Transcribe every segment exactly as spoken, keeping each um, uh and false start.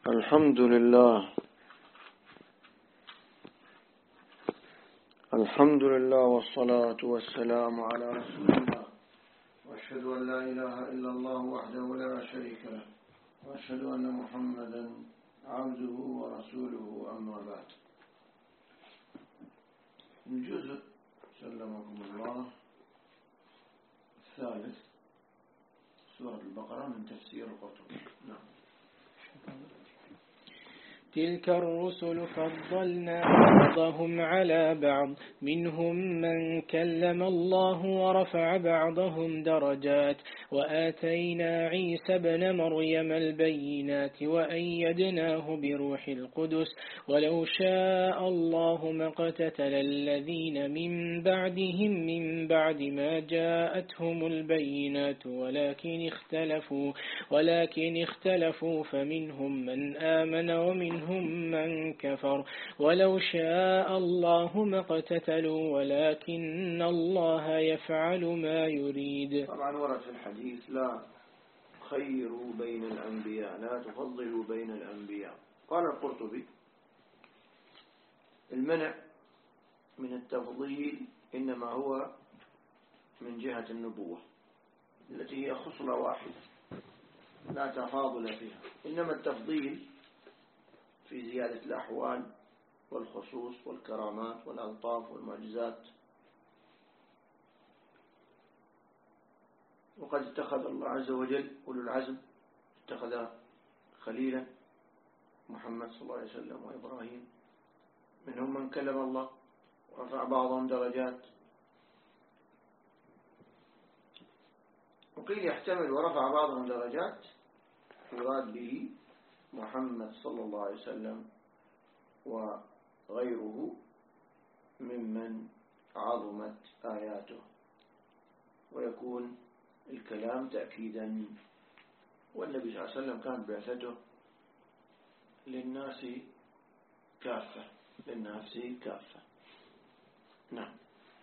الحمد لله الحمد لله والصلاة والسلام على رسول الله، وأشهد أن لا إله إلا الله وحده لا شريك له، وأشهد أن محمدا عبده ورسوله. أما بعد، الجزء سلمكم الله الثالث سورة البقرة من تفسير القرطبي. نعم. تلك الرسل فضلنا بعضهم على بعض، منهم من كلم الله ورفع بعضهم درجات، وآتينا عيسى ابن مريم البينات وأيدناه بروح القدس، ولو شاء الله ما اقتتل الذين من بعدهم من بعد ما جاءتهم البينات ولكن اختلفوا ولكن اختلفوا فمنهم من آمن ومنهم هم من كفر، ولو شاء الله ما اقتتلوا ولكن الله يفعل ما يريد. طبعا ورد في الحديث: لا خيروا بين الأنبياء، لا تفضلوا بين الأنبياء. قال القرطبي: المنع من التفضيل إنما هو من جهة النبوة التي هي خصلة واحدة لا تفاضل فيها، إنما التفضيل في زيادة الأحوال والخصوص والكرامات والألطاف والمعجزات. وقد اتخذ الله عز وجل أولو العزم، اتخذ خليلا محمد صلى الله عليه وسلم وإبراهيم، منهم من كلم الله ورفع بعضهم درجات. وقيل يحتمل ورفع بعضهم درجات يراد به محمد صلى الله عليه وسلم وغيره ممن عظمت آياته، ويكون الكلام تأكيدا. والنبي صلى الله عليه وسلم كانت بعثته للناس كافة للناس كافة. نعم.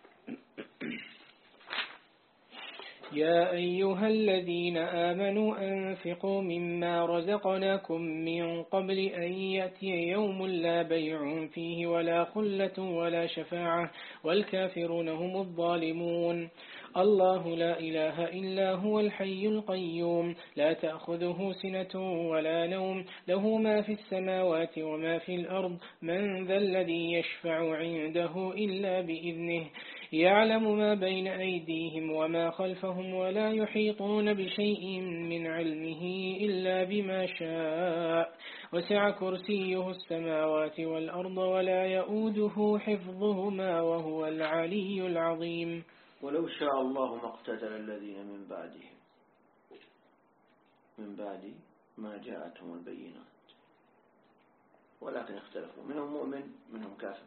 يا أيها الذين آمنوا أنفقوا مما رزقناكم من قبل أن يأتي يوم لا بيع فيه ولا خلة ولا شفاعة والكافرون هم الظالمون. الله لا إله إلا هو الحي القيوم، لا تأخذه سنة ولا نوم، له ما في السماوات وما في الأرض، من ذا الذي يشفع عنده إلا بإذنه، يعلم ما بين أيديهم وما خلفهم، ولا يحيطون بشيء من علمه إلا بما شاء، وسع كرسيه السماوات والأرض ولا يؤوده حفظهما وهو العلي العظيم. ولو شاء الله ما اقتتل الذين من بعدهم من بعد ما جاءتهم البينات ولكن اختلفوا، منهم مؤمن منهم كافر.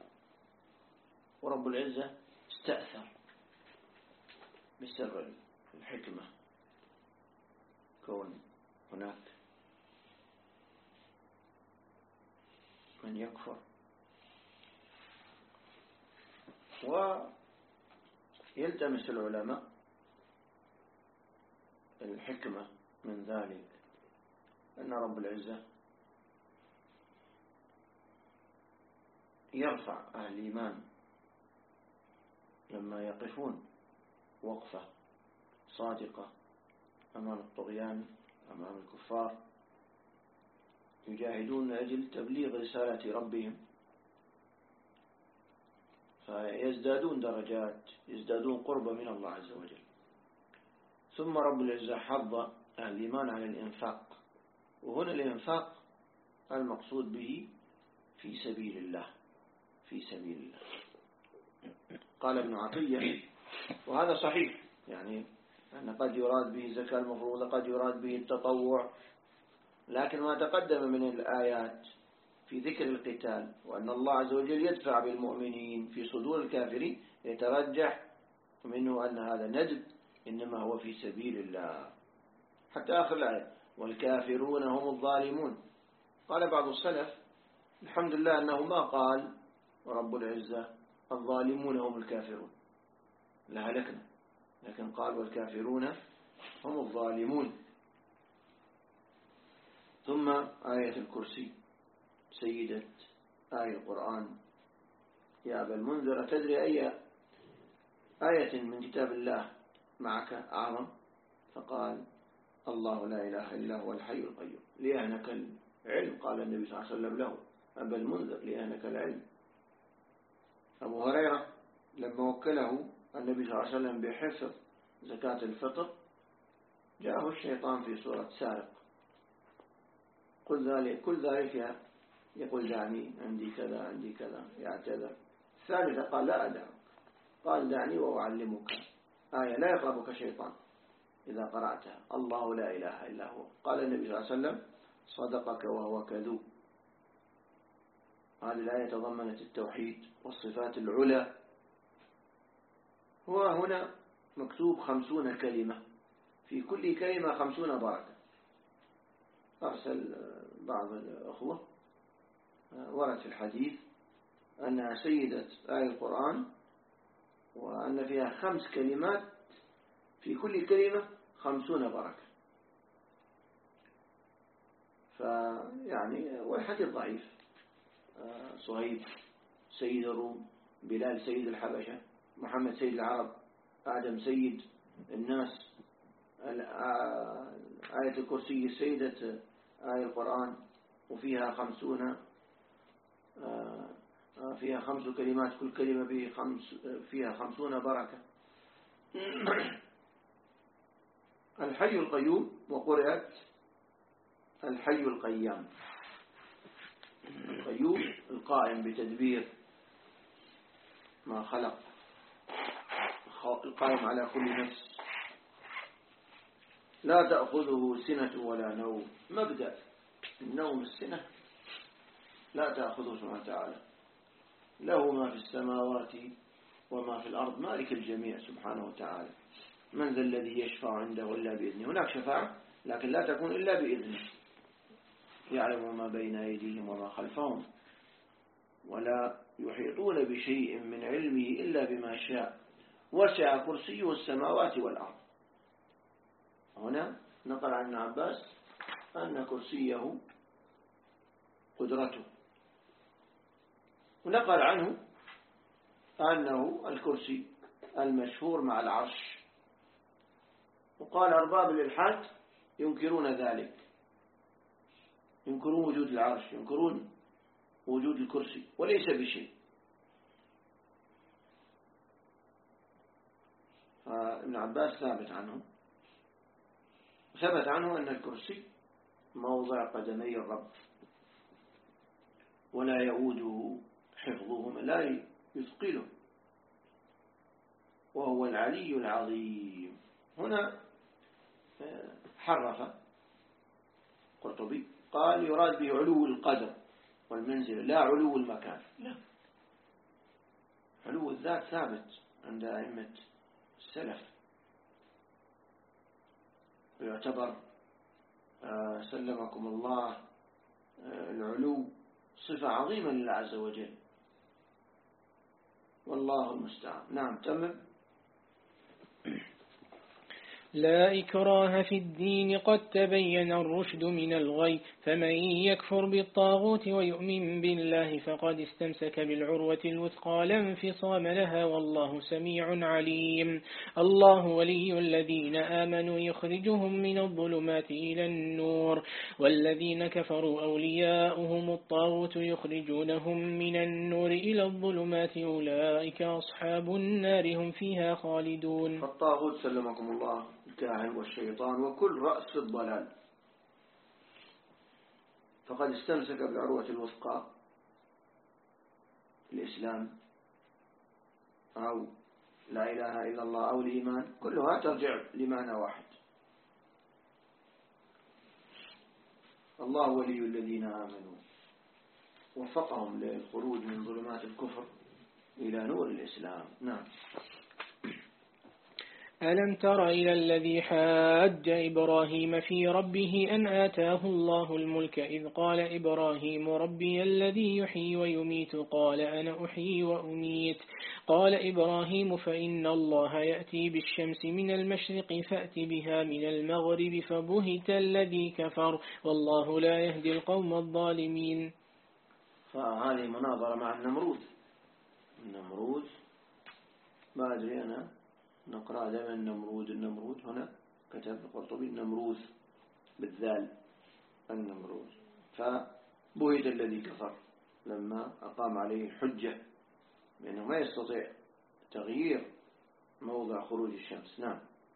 ورب العزة استأثر بسر الحكمة كون هناك من يكفر، ويلتمس العلماء الحكمة من ذلك أن رب العزة يرفع أهل الإيمان لما يقفون وقفة صادقة أمام الطغيان أمام الكفار، يجاهدون من أجل تبليغ رسالة ربهم، فيزدادون درجات، يزدادون قربا من الله عز وجل. ثم رب العزة حض أهل الإيمان على الإنفاق، وهنا الإنفاق المقصود به في سبيل الله في سبيل الله. قال ابن عطية، وهذا صحيح، يعني أن قد يراد به الزكاة المفروضة، قد يراد به التطوع، لكن ما تقدم من الآيات في ذكر القتال وأن الله عز وجل يدفع بالمؤمنين في صدور الكافرين يترجح منه أن هذا ندب إنما هو في سبيل الله، حتى آخر الآية: والكافرون هم الظالمون. قال بعض السلف: الحمد لله أنه ما قال ورب العزة الظالمون هم الكافرون لهلكنا، لكن قال والكافرون هم الظالمون. ثم آية الكرسي سيدة آية القرآن. يا أبا المنذر تدري أي آية من كتاب الله معك أعظم؟ فقال الله لا إله إلا هو الحي القيوم ليهنك العلم. قال النبي صلى الله عليه وسلم له أبا المنذر ليهنك العلم. أبو هريرة لما وكله النبي صلى الله عليه وسلم بحفظ زكاة الفطر جاءه الشيطان في صورة سارق. كل ذلك كل ذلك يقول دعني عندي كذا عندي كذا يعتذر. الثالثة قال لا أدعك، قال دعني وأعلمك آية لا يقربك شيطان إذا قرأتها الله لا إله إلا هو. قال النبي صلى الله عليه وسلم صدقك وهو كذوب. هذه الآية تضمنت التوحيد والصفات العلى. هو هنا مكتوب خمسون كلمة، في كل كلمة خمسون بركة. أرسل بعض الأخوة ورد في الحديث أنها سيدة آية القرآن وأن فيها خمس كلمات في كل كلمة خمسون بركة. فيعني والحديث ضعيف. صهيب سيد الروم، بلال سيد الحبشة، محمد سيد العرب، آدم سيد الناس. آية الكرسي سيدة آية القرآن وفيها خمسون فيها خمس كلمات كل كلمة فيه خمس فيها خمسون بركة. الحي القيوم وقرأت الحي القيام. القيوم القائم بتدبير ما خلق، القائم على كل نفس، لا تأخذه سنة ولا نوم. مبدأ النوم السنة لا تأخذه سبحانه وتعالى، له ما في السماوات وما في الأرض، مالك الجميع سبحانه وتعالى. من ذا الذي يشفع عنده إلا بإذنه. هناك شفاعة لكن لا تكون إلا بإذنه. يعلم ما بين أيديهم وما خلفهم ولا يحيطون بشيء من علمه إلا بما شاء وسع كرسيه السماوات والأرض. هنا نقل عن ابن عباس أن كرسيه قدرته، ونقل عنه أنه الكرسي المشهور مع العرش. وقال أرباب الإلحاد ينكرون ذلك، ينكرون وجود العرش، ينكرون وجود الكرسي وليس بشيء. فابن عباس ثابت عنه ثبت عنه أن الكرسي موضع قدمي الرب ولا يؤوده حفظهما، لا يثقله، وهو العلي العظيم. هنا حرف قرطبي قال يراد به علو القدر والمنزل لا علو المكان. لا، علو الذات ثابت عند أئمة السلف، ويعتبر سلمكم الله العلو صفة عظيمة لله عز وجل، والله المستعان. نعم تمام. لا إكراه في الدين قد تبين الرشد من الغي، فمن يكفر بالطاغوت ويؤمن بالله فقد استمسك بالعروة الوثقى لا انفصام لها، والله سميع عليم. الله ولي الذين آمنوا يخرجهم من الظلمات إلى النور، والذين كفروا أولياؤهم الطاغوت يخرجونهم من النور إلى الظلمات، أولئك أصحاب النار هم فيها خالدون. فالطاغوت سلمكم الله الكاهن والشيطان وكل رأس في الضلال، فقد استمسك بالعروة الوثقى الإسلام أو لا إله إلا الله أو الإيمان، كلها ترجع لمعنى واحد. الله ولي الذين آمنوا وفقهم للخروج من ظلمات الكفر إلى نور الإسلام. نعم. ألم تر إلى الذي حاج إبراهيم في ربه أن آتاه الله الملك إذ قال إبراهيم ربي الذي يحيي ويميت قال أنا أحيي وأميت قال إبراهيم فإن الله يأتي بالشمس من المشرق فأت بها من المغرب فبهت الذي كفر والله لا يهدي القوم الظالمين. فهذه مناظرة مع النمروذ. النمروذ ما أدري أنا نقرأ دائما النمروذ النمروذ هنا كتب القرطبي النمروذ بالذال النمروذ. فبهت الذي كفر لما أقام عليه حجة بأنه ما يستطيع تغيير موضع خروج الشمس. نعم.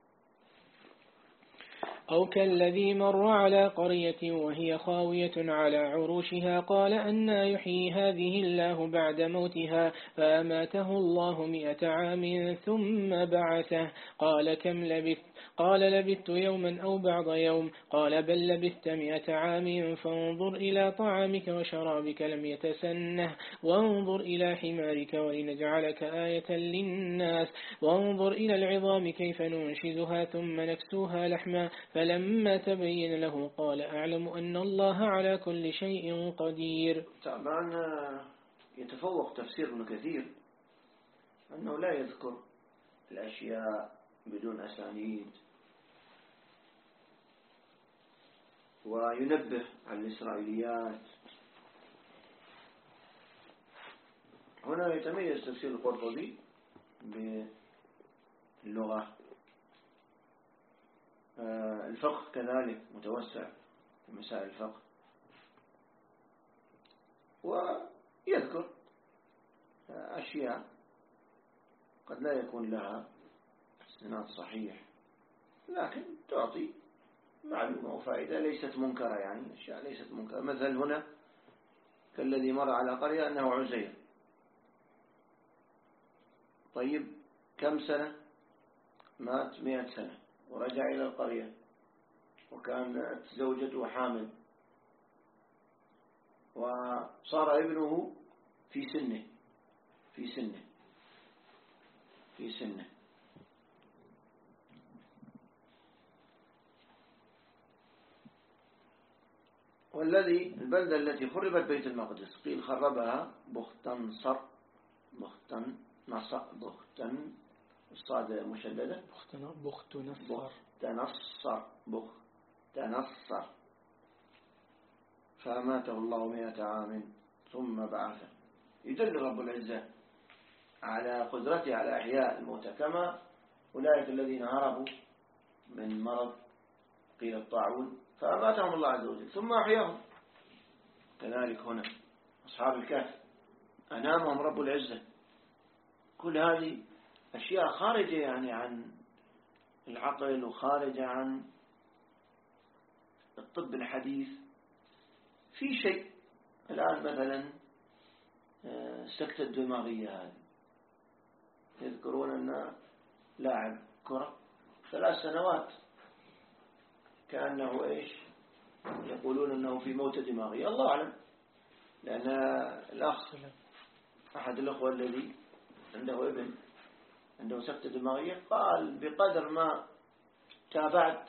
أو كالذي مر على قرية وهي خاوية على عروشها قال أنى يحيي هذه الله بعد موتها فأماته الله مئة عام ثم بعثه قال كم لبثت قال لبثت يوما أو بعض يوم قال بل لبثت مئة عام فانظر إلى طعامك وشرابك لم يتسنه وانظر إلى حمارك ولنجعلك آية للناس وانظر إلى العظام كيف ننشزها ثم نكسوها لحما فلما تبين له قال أعلم أن الله على كل شيء قدير. طبعا يتفوق تفسير ابن كثير أنه لا يذكر الأشياء بدون أسانيد وينبه على الإسرائيليات. هنا يتميز تفسير القرطبي باللغة. الفقه كذلك متوسع في مسائل الفقه ويذكر أشياء قد لا يكون لها استناد صحيح لكن تعطي معلومة وفائدة ليست منكرة، يعني أشياء ليست منكرة. مثل هنا كالذي مر على قرية أنه عزير. طيب كم سنة؟ مات مئة سنة ورجع إلى القرية وكانت زوجته حامل وصار ابنه في سنه في سنه في سنه والذي البلدة التي خربت بيت المقدس قيل خربها بختنصر بختنصر بختن الصاد مشددة بختنصر بختنصر بختنصر فأماته الله مئة عام ثم بعثه. يدل رب العزة على قدرته على إحياء الموتى كما أولئك الذين هربوا من مرض قيل الطاعون فأماتهم الله عز وجل ثم أحياهم. كذلك هنا أصحاب الكهف أنامهم رب العزة. كل هذه أشياء خارجة يعني عن العقل وخارجة عن الطب الحديث. في شيء الآن مثلا السكتة الدماغية هذه يذكرون أن لاعب كرة ثلاث سنوات كأنه إيش يقولون أنه في موتة دماغية. الله أعلم، لأن الأخ أحد الأخوة الذي عنده ابن عنده سكتة دماغية قال بقدر ما تابعت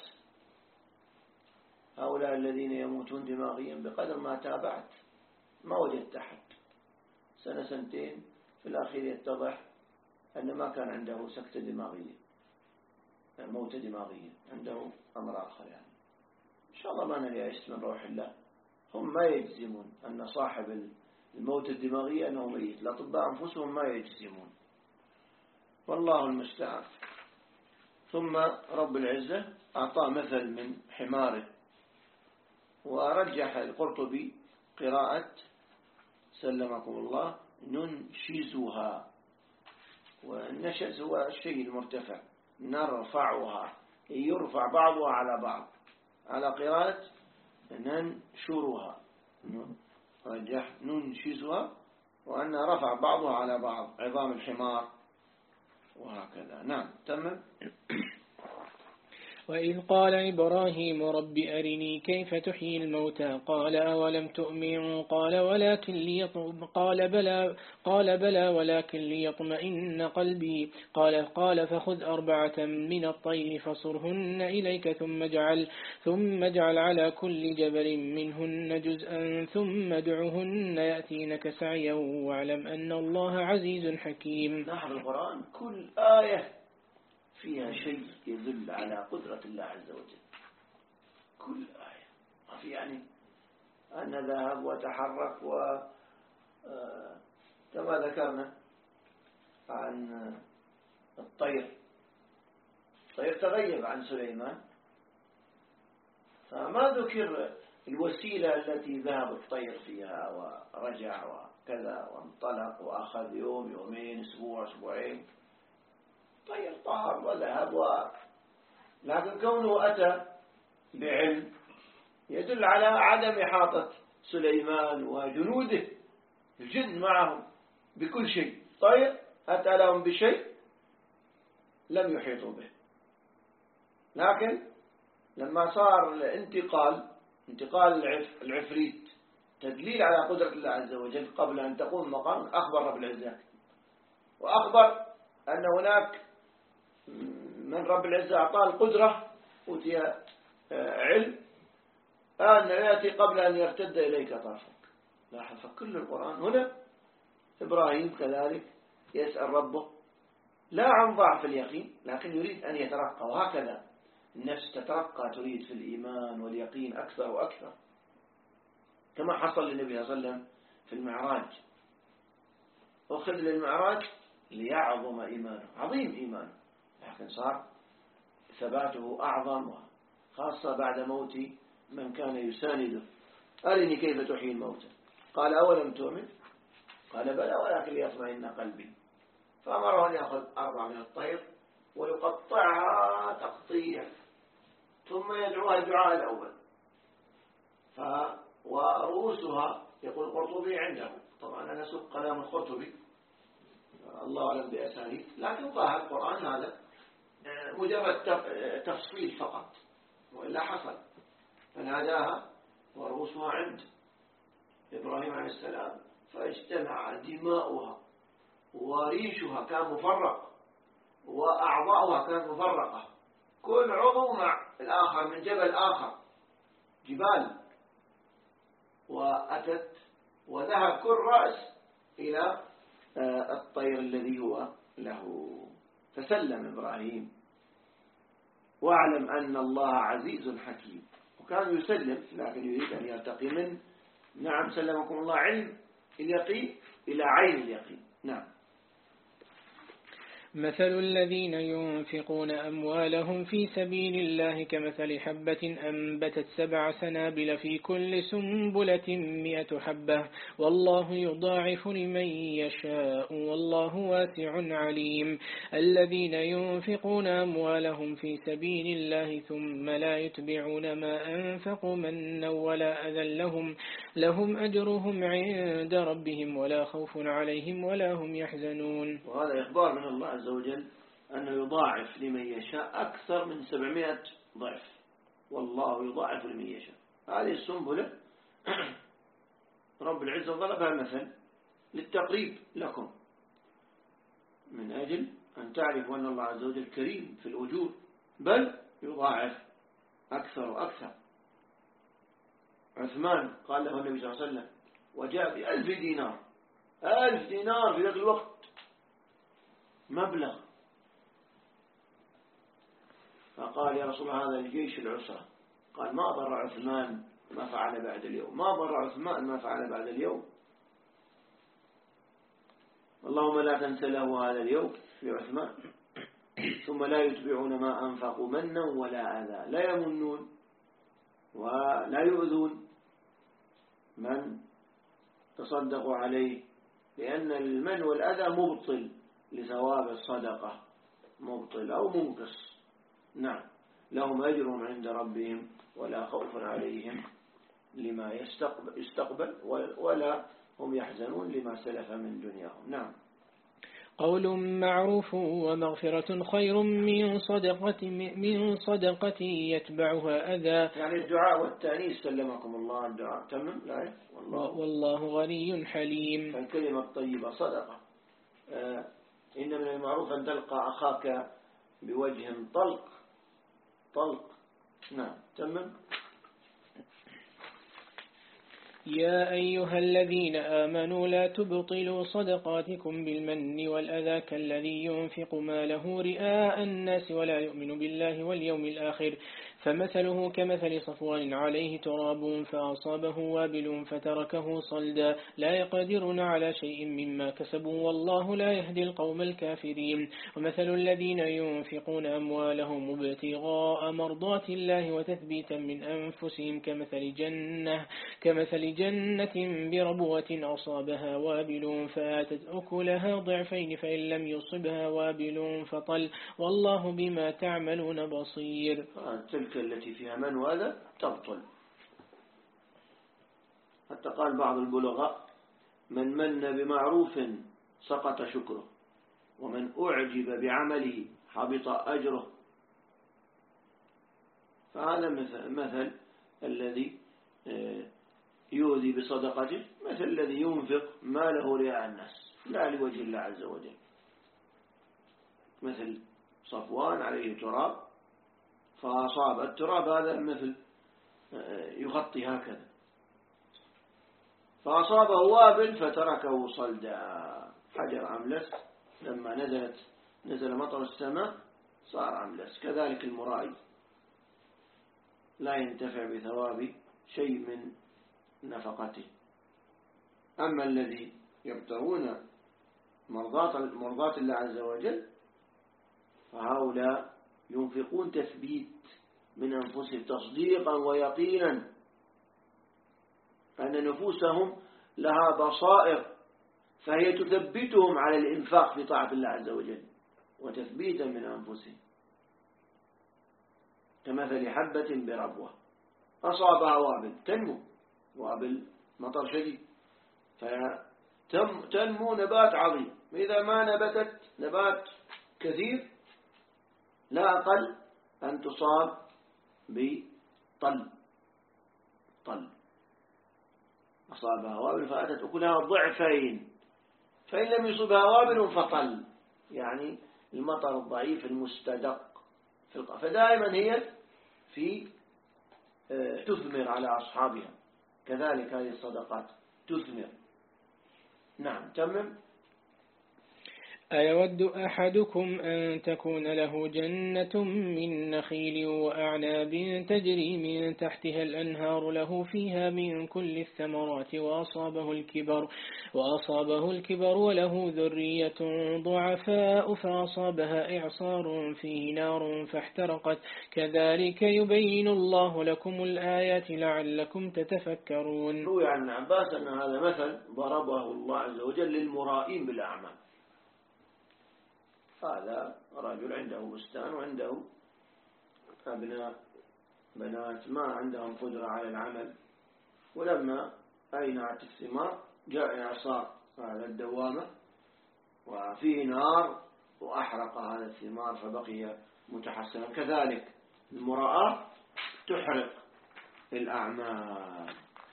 هؤلاء الذين يموتون دماغيا بقدر ما تابعت ما وجدت أحد. سنة سنتين في الأخير يتضح أن ما كان عنده سكتة دماغية موتة دماغية، عنده أمر آخر. يعني إن شاء الله ما نيأس من روح الله. هم ما يجزمون أن صاحب الموتة الدماغية أنه ميت، الأطباء أنفسهم ما يجزمون، والله المستعان. ثم رب العزة أعطى مثل من حماره ورجح القرطبي قراءة سلمكم الله ننشزها، والنشز هو الشيء المرتفع، نرفعها يرفع بعضها على بعض، على قراءة ننشرها رجح ننشزها وأن رفع بعضها على بعض عظام الحمار وهكذا. نعم تمام. وإذ قال إبراهيم رب أرني كيف تحيي الموتى قال أولم تؤمن قال ولكن ليطمئن قال بلى قال بلى ولكن ليطمئن قلبي قال قال فخذ أربعة من الطير فصرهن إليك ثم اجعل ثم اجعل على كل جبل منهن جزءا ثم ادعهن يأتينك سعيا واعلم أن الله عزيز حكيم. لاحظ القرآن كل آية فيها شيء يدل على قدرة الله عز وجل، كل آية ما في يعني أن ذهب وتحرك و كما ذكرنا عن الطير، الطير تغيب عن سليمان فما ذكر الوسيلة التي ذهب الطير فيها ورجع وكذا وانطلق وأخذ يوم يومين أسبوع أسبوعين، طير طار وذهب و... لكن كونه أتى بعلم يدل على عدم إحاطة سليمان وجنوده الجن معهم بكل شيء. طير أتى لهم بشيء لم يحيطوا به، لكن لما صار الانتقال انتقال العفريت تدليل على قدرة الله عز وجل قبل أن تقوم مقام أخبر رب العزة، وأخبر أن هناك من رب العزة أعطاه القدرة أوتي علم أن يأتي قبل أن يرتد إليك طرفك. لاحظ فكل القرآن هنا إبراهيم كذلك يسأل ربه لا عن ضعف اليقين لكن يريد أن يترقى، وهكذا النفس تترقى تريد في الإيمان واليقين أكثر وأكثر، كما حصل للنبي صلى الله عليه وسلم في المعراج. أخذ للمعراج ليعظم إيمانه، عظيم إيمانه، لكن صار ثباته أعظم، خاصة بعد موت من كان يسانده. أرني كيف تحيي الموتى قال أولم تؤمن قال بلى ولكن ليطمئن قلبي، فأمره أن يأخذ أربعة من الطير ويقطعها تقطيع ثم يدعوها الدعاء الأول ف ورؤوسها يقول القرطبي عنده، طبعا أنا سوق كلام القرطبي الله أعلم بأسانيد، لكن ظاهر القرآن هذا مجرد تفصيل فقط وإلا حصل. فناداها ورؤوسها عند إبراهيم عليه السلام فاجتمع دماؤها وريشها كان مفرق وأعضاؤها كانت مفرقة، كل عضو مع الآخر من جبل آخر جبال، وأتت وذهب كل رأس إلى الطير الذي هو له، فسلم إبراهيم واعلم أن الله عزيز حكيم، وكان يسلم لكن يريد أن يرتقي من نعم سلمكم الله علم اليقين إلى عين اليقين. نعم. مثل الذين ينفقون أموالهم في سبيل الله كمثل حبة أنبتت سبع سنابل في كل سنبلة مئة حبة والله يضاعف لمن يشاء والله واسع عليم. الذين ينفقون أموالهم في سبيل الله ثم لا يتبعون ما أنفقوا منا ولا أذى لهم لهم أجرهم عند ربهم ولا خوف عليهم ولا هم يحزنون. وهذا إخبار من الله عز وجل أنه يضاعف لمن يشاء أكثر من سبعمائة ضعف، والله يضاعف لمن يشاء. هذه السنبلة رب العزة ضربها مثل للتقريب لكم من أجل أن تعرفوا أن الله عز وجل كريم في الأجور، بل يضاعف أكثر وأكثر. عثمان قال له النبي صلى الله عليه وسلم وجاء بألف دينار، ألف دينار في ذلك الوقت مبلغ، فقال يا رسول الله هذا الجيش العسرة، قال ما ضر عثمان ما فعل بعد اليوم، ما ضر عثمان ما فعل بعد اليوم، اللهم لا تنسى له هذا اليوم لعثمان. ثم لا يتبعون ما أنفقوا منا ولا أذى، لا يمنون ولا يؤذون من تصدقوا عليه، لأن المن والأذى مبطل لثواب الصدقة، مبطل أو منقص. نعم. لهم أجرهم عند ربهم ولا خوف عليهم لما يستقبل ولا هم يحزنون لما سلف من دنياهم. نعم. قول معروف ومغفرة خير من صدقة من صدقة يتبعها أذى. يعني الدعاء والتأنيس سلمكم الله، الدعاء تمام لا والله, والله غني حليم. فالكلمة الطيبة صدقة. آه إن من المعروف أن تلقى أخاك بوجه طلق طلق. نعم تمام. يا أيها الذين آمنوا لا تبطلوا صدقاتكم بالمن والأذى كالذي ينفق ماله رئاء الناس ولا يؤمن بالله واليوم الآخر، فمثله كمثل صفوان عليه تراب فأصابه وابل فتركه صلدا، لا يقدرون على شيء مما كسبوا والله لا يهدي القوم الكافرين. ومثل الذين ينفقون أموالهم ابتغاء مرضات الله وتثبيتا من أنفسهم كمثل جنة كمثل جنة بربوة أصابها وابل فآتت أكلها ضعفين فإن لم يصبها وابل فطل والله بما تعملون بصير. تلك التي فيها من وهذا تبطل. حتى قال بعض البلغاء: من من بمعروف سقط شكره، ومن أعجب بعمله حبط أجره. فهذا مثل, مثل الذي يؤذي بصدقته مثل الذي ينفق ماله رياء الناس لا لوجه الله عز وجل، مثل صفوان عليه تراب فأصاب التراب هذا مثل يغطي هكذا، فأصابه وابل فتركه صلدا، حجر أملس لما نزلت نزل مطر السماء صار أملس. كذلك المرائي لا ينتفع بثواب شيء من نفقته. أما الذي يبتغون مرضات الله عز وجل فهؤلاء ينفقون تثبيت من أنفسهم تصديقا ويقينا أن نفوسهم لها بصائر، فهي تثبتهم على الإنفاق في طاعة الله عز وجل وتثبيتا من أنفسهم، كمثل حبة بربوة أصابها وابل تنمو، وابل مطر شديد فتنمو نبات عظيم، إذا ما نبتت نبات كثير لا أقل أن تصاب بطل طل. أصابها وابل فأتت أكلها ضعفين فإن لم يصبها وابل فطل، يعني المطر الضعيف المستدق في القفا. فدائما هي في تثمر على أصحابها، كذلك هذه الصدقات تثمر. نعم تمم. أيود أحدكم أن تكون له جنة من نخيل وأعناب تجري من تحتها الأنهار له فيها من كل الثمرات وأصابه الكبر وأصابه الكبر وله ذرية ضعفاء فأصابها إعصار فيه نار فاحترقت، كذلك يبين الله لكم الآيات لعلكم تتفكرون. روي عن عباس أن هذا مثل ضربه الله عز وجل للمرائين بالأعمال. هذا رجل عنده بستان وعنده أبناء بنات ما عندهم قدرة على العمل، ولما أينعت الثمار جاء إعصار هذا الدوامة وفيه نار وأحرق هذا الثمار فبقي متحسنا. كذلك المراءة تحرق الأعمال.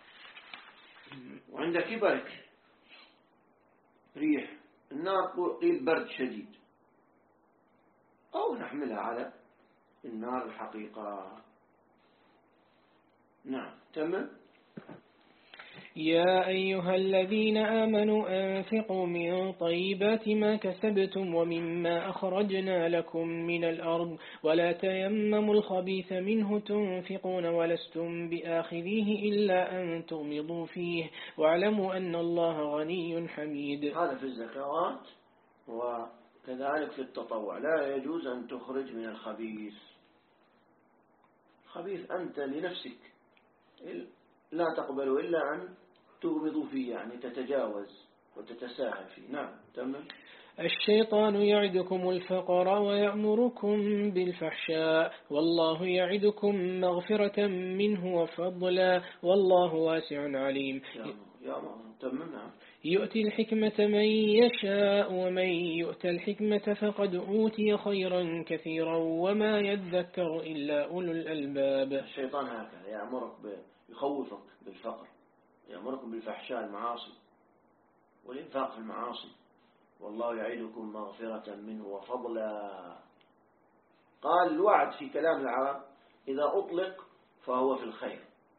وعند كبرك ريح النار قيل برد شديد، أو نحملها على النار الحقيقة. نعم تمام. يا أيها الذين آمنوا أنفقوا من طيبات ما كسبتم ومما أخرجنا لكم من الأرض ولا تيمموا الخبيث منه تنفقون ولستم بآخذيه إلا أن تغمضوا فيه واعلموا أن الله غني حميد. هذا في الزكوات وكذلك في التطوع. لا يجوز أن تخرج من الخبيث. خبيث أنت لنفسك لا تقبل إلا أن تغمضوا فيه، يعني تتجاوز وتتساهل فيه. نعم تمام. الشيطان يعدكم الفقر ويأمركم بالفحشاء والله يعدكم مغفرة منه وفضلا والله واسع عليم. يا تمام. نعم. يؤتي الحكمة من يشاء ومن يؤت الحكمة فقد أوتي خيرا كثيرا وما يذكر إلا أولو الألباب. الشيطان هكذا يأمرك يخوفك بالفقر، يأمركم بالفحشاء المعاصي والإنفاق في المعاصي. والله يعيدكم مغفرة منه وفضلا. قال الوعد في كلام العرب إذا أطلق فهو في الخير،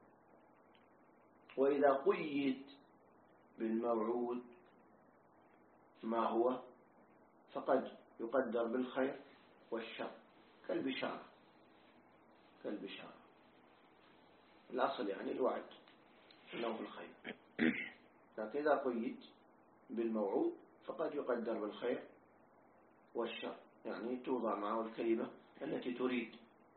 وإذا قيد بالموعود ما هو فقد يقدر بالخير والشر، كالبشارة كالبشارة الأصل يعني الوعد إنه في الخير، لكن إذا قيد بالموعود فقد يقدر بالخير والشر، يعني توضع معه الكلمة التي تريد.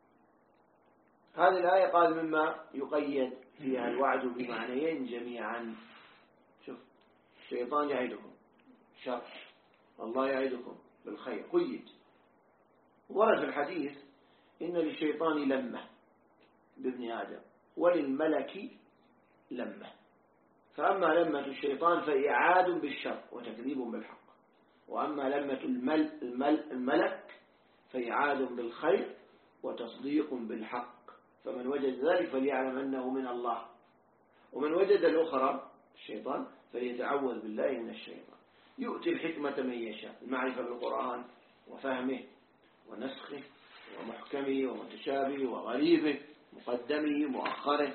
هذه الآية قال مما يقيد فيها الوعد بمعنيين جميعا. شوف، الشيطان يعيدكم شر، الله يعيدكم بالخير، قيد. ورد في الحديث إن للشيطان لمة بابن آدم وللملك لمة، فأما لمة الشيطان فإعاد بالشر وتكذيب بالحق، وأما لمة المل المل الملك فإعاد بالخير وتصديق بالحق. فمن وجد ذلك فليعلم أنه من الله، ومن وجد الأخرى الشيطان فليتعوذ بالله من الشيطان. يؤتي الحكمة من يشاء، المعرفة بالقرآن وفهمه ونسخه ومحكمه ومتشابهه وغريبه، مقدمه مؤخره.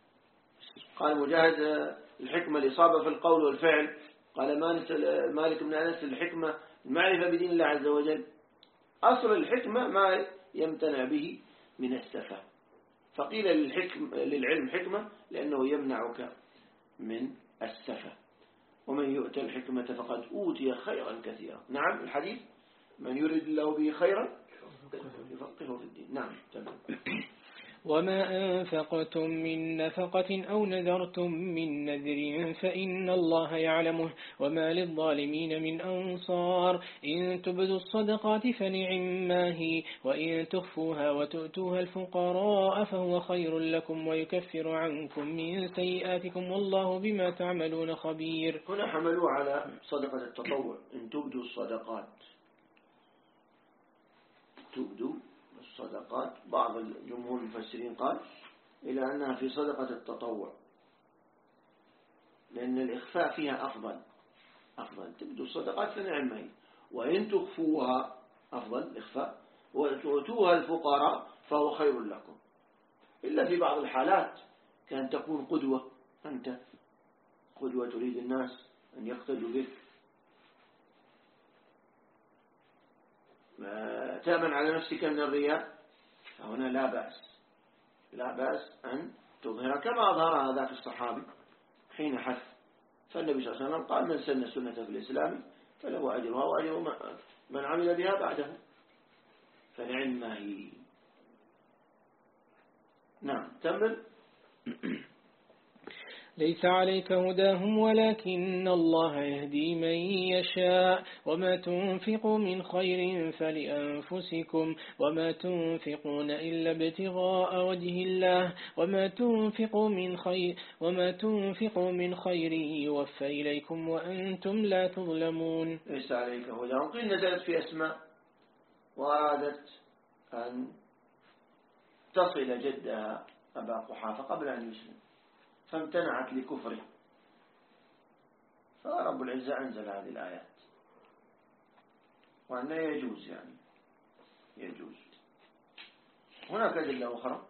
قال مجاهد الحكمة الإصابة في القول والفعل. قال مالك بن أنس الحكمة المعرفة بدين الله عز وجل. أصل الحكمة ما يمتنع به من السفة، فقيل للحكم للعلم حكمة لأنه يمنعك من السفة. ومن يؤتى الحكمة فقد أوتي خيرا كثيرا. نعم الحديث من يريد الله به خيرا يفقهه في الدين. نعم تمام. وما أنفقتم من نفقة أو نذرتم من نذر فإن الله يعلمه وما للظالمين من أنصار. إن تبدوا الصدقات فنعما هي، وإن تخفوها وتؤتوها الفقراء فهو خير لكم ويكفر عنكم من سيئاتكم والله بما تعملون خبير. هنا حملوا على صدقة التطوع. إن تبدوا الصدقات، تبدوا الصدقات. بعض الجمهور المفسرين قال إلى أنها في صدقة التطوع، لأن الإخفاء فيها أفضل أفضل تبدو الصدقات فنعم هي، وإن تخفوها أفضل الإخفاء وتؤتوها الفقراء فهو خير لكم. إلا في بعض الحالات كان تكون قدوة، أنت قدوة تريد الناس أن يقتدوا بك، تأمن على نفسك من الرياء، فهنا لا بأس لا بأس أن تظهر كما أظهر ذاك الصحابي حين حث. فالنبي صلى الله عليه وسلم قال من سن سنة في الإسلام فله أجرها وأجر من عمل بها بعده، فنعم ما هي. نعم تمام. ليس عليك هداهم ولكن الله يهدي من يشاء وما تنفقوا من خير فلأنفسكم وما تنفقون إلا ابتغاء وجه الله وما تنفقوا من خير وما تنفقوا من خير يوفى إليكم وأنتم لا تظلمون. ليس عليك هداهم قيل نزلت في أسماء وأرادت أن تصل جدها أبا قحافة قبل أن يسلم فامتنعت لكفره، فرب العزة أنزل هذه الآيات وأنه يجوز يعني يجوز. هناك أدلة أخرى.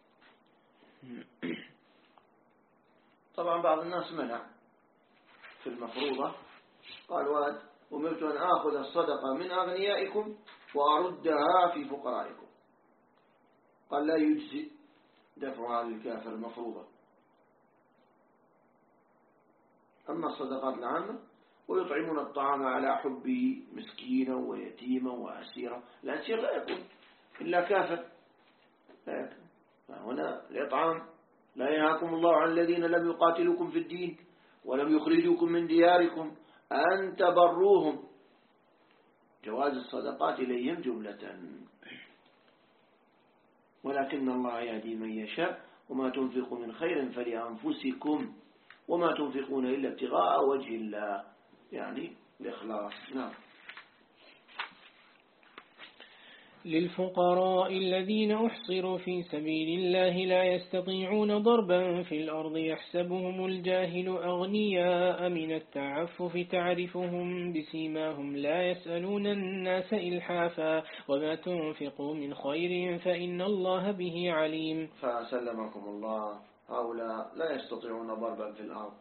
طبعا بعض الناس منع في المفروضة، قال واد أمرت أن آخذ الصدقة من أغنيائكم وأردها في فقرائكم. قال لا يجزي دفعها للكافر المفروضة، أما الصدقات العامة ويطعمون الطعام على حبه مسكينا ويتيما وأسيرا. الأسير لا يكون إلا كافر، لا يكون. فهنا الإطعام لا ينهاكم الله عن الذين لم يقاتلوكم في الدين ولم يخرجوكم من دياركم أن تبروهم، جواز الصدقات إليهم جملة، ولكن الله يهدي من يشاء، وما تنفقوا من خير فلأنفسكم وما تنفقون إلا ابتغاء وجه الله، يعني الإخلاص. نعم. للفقراء الذين أحصروا في سبيل الله لا يستطيعون ضربا في الأرض يحسبهم الجاهل أغنياء من التعفف تعرفهم بسيماهم لا يسألون الناس إلحافا وما تنفقوا من خير فإن الله به عليم. فسلمكم الله، هؤلاء لا يستطيعون ضربا في الأرض،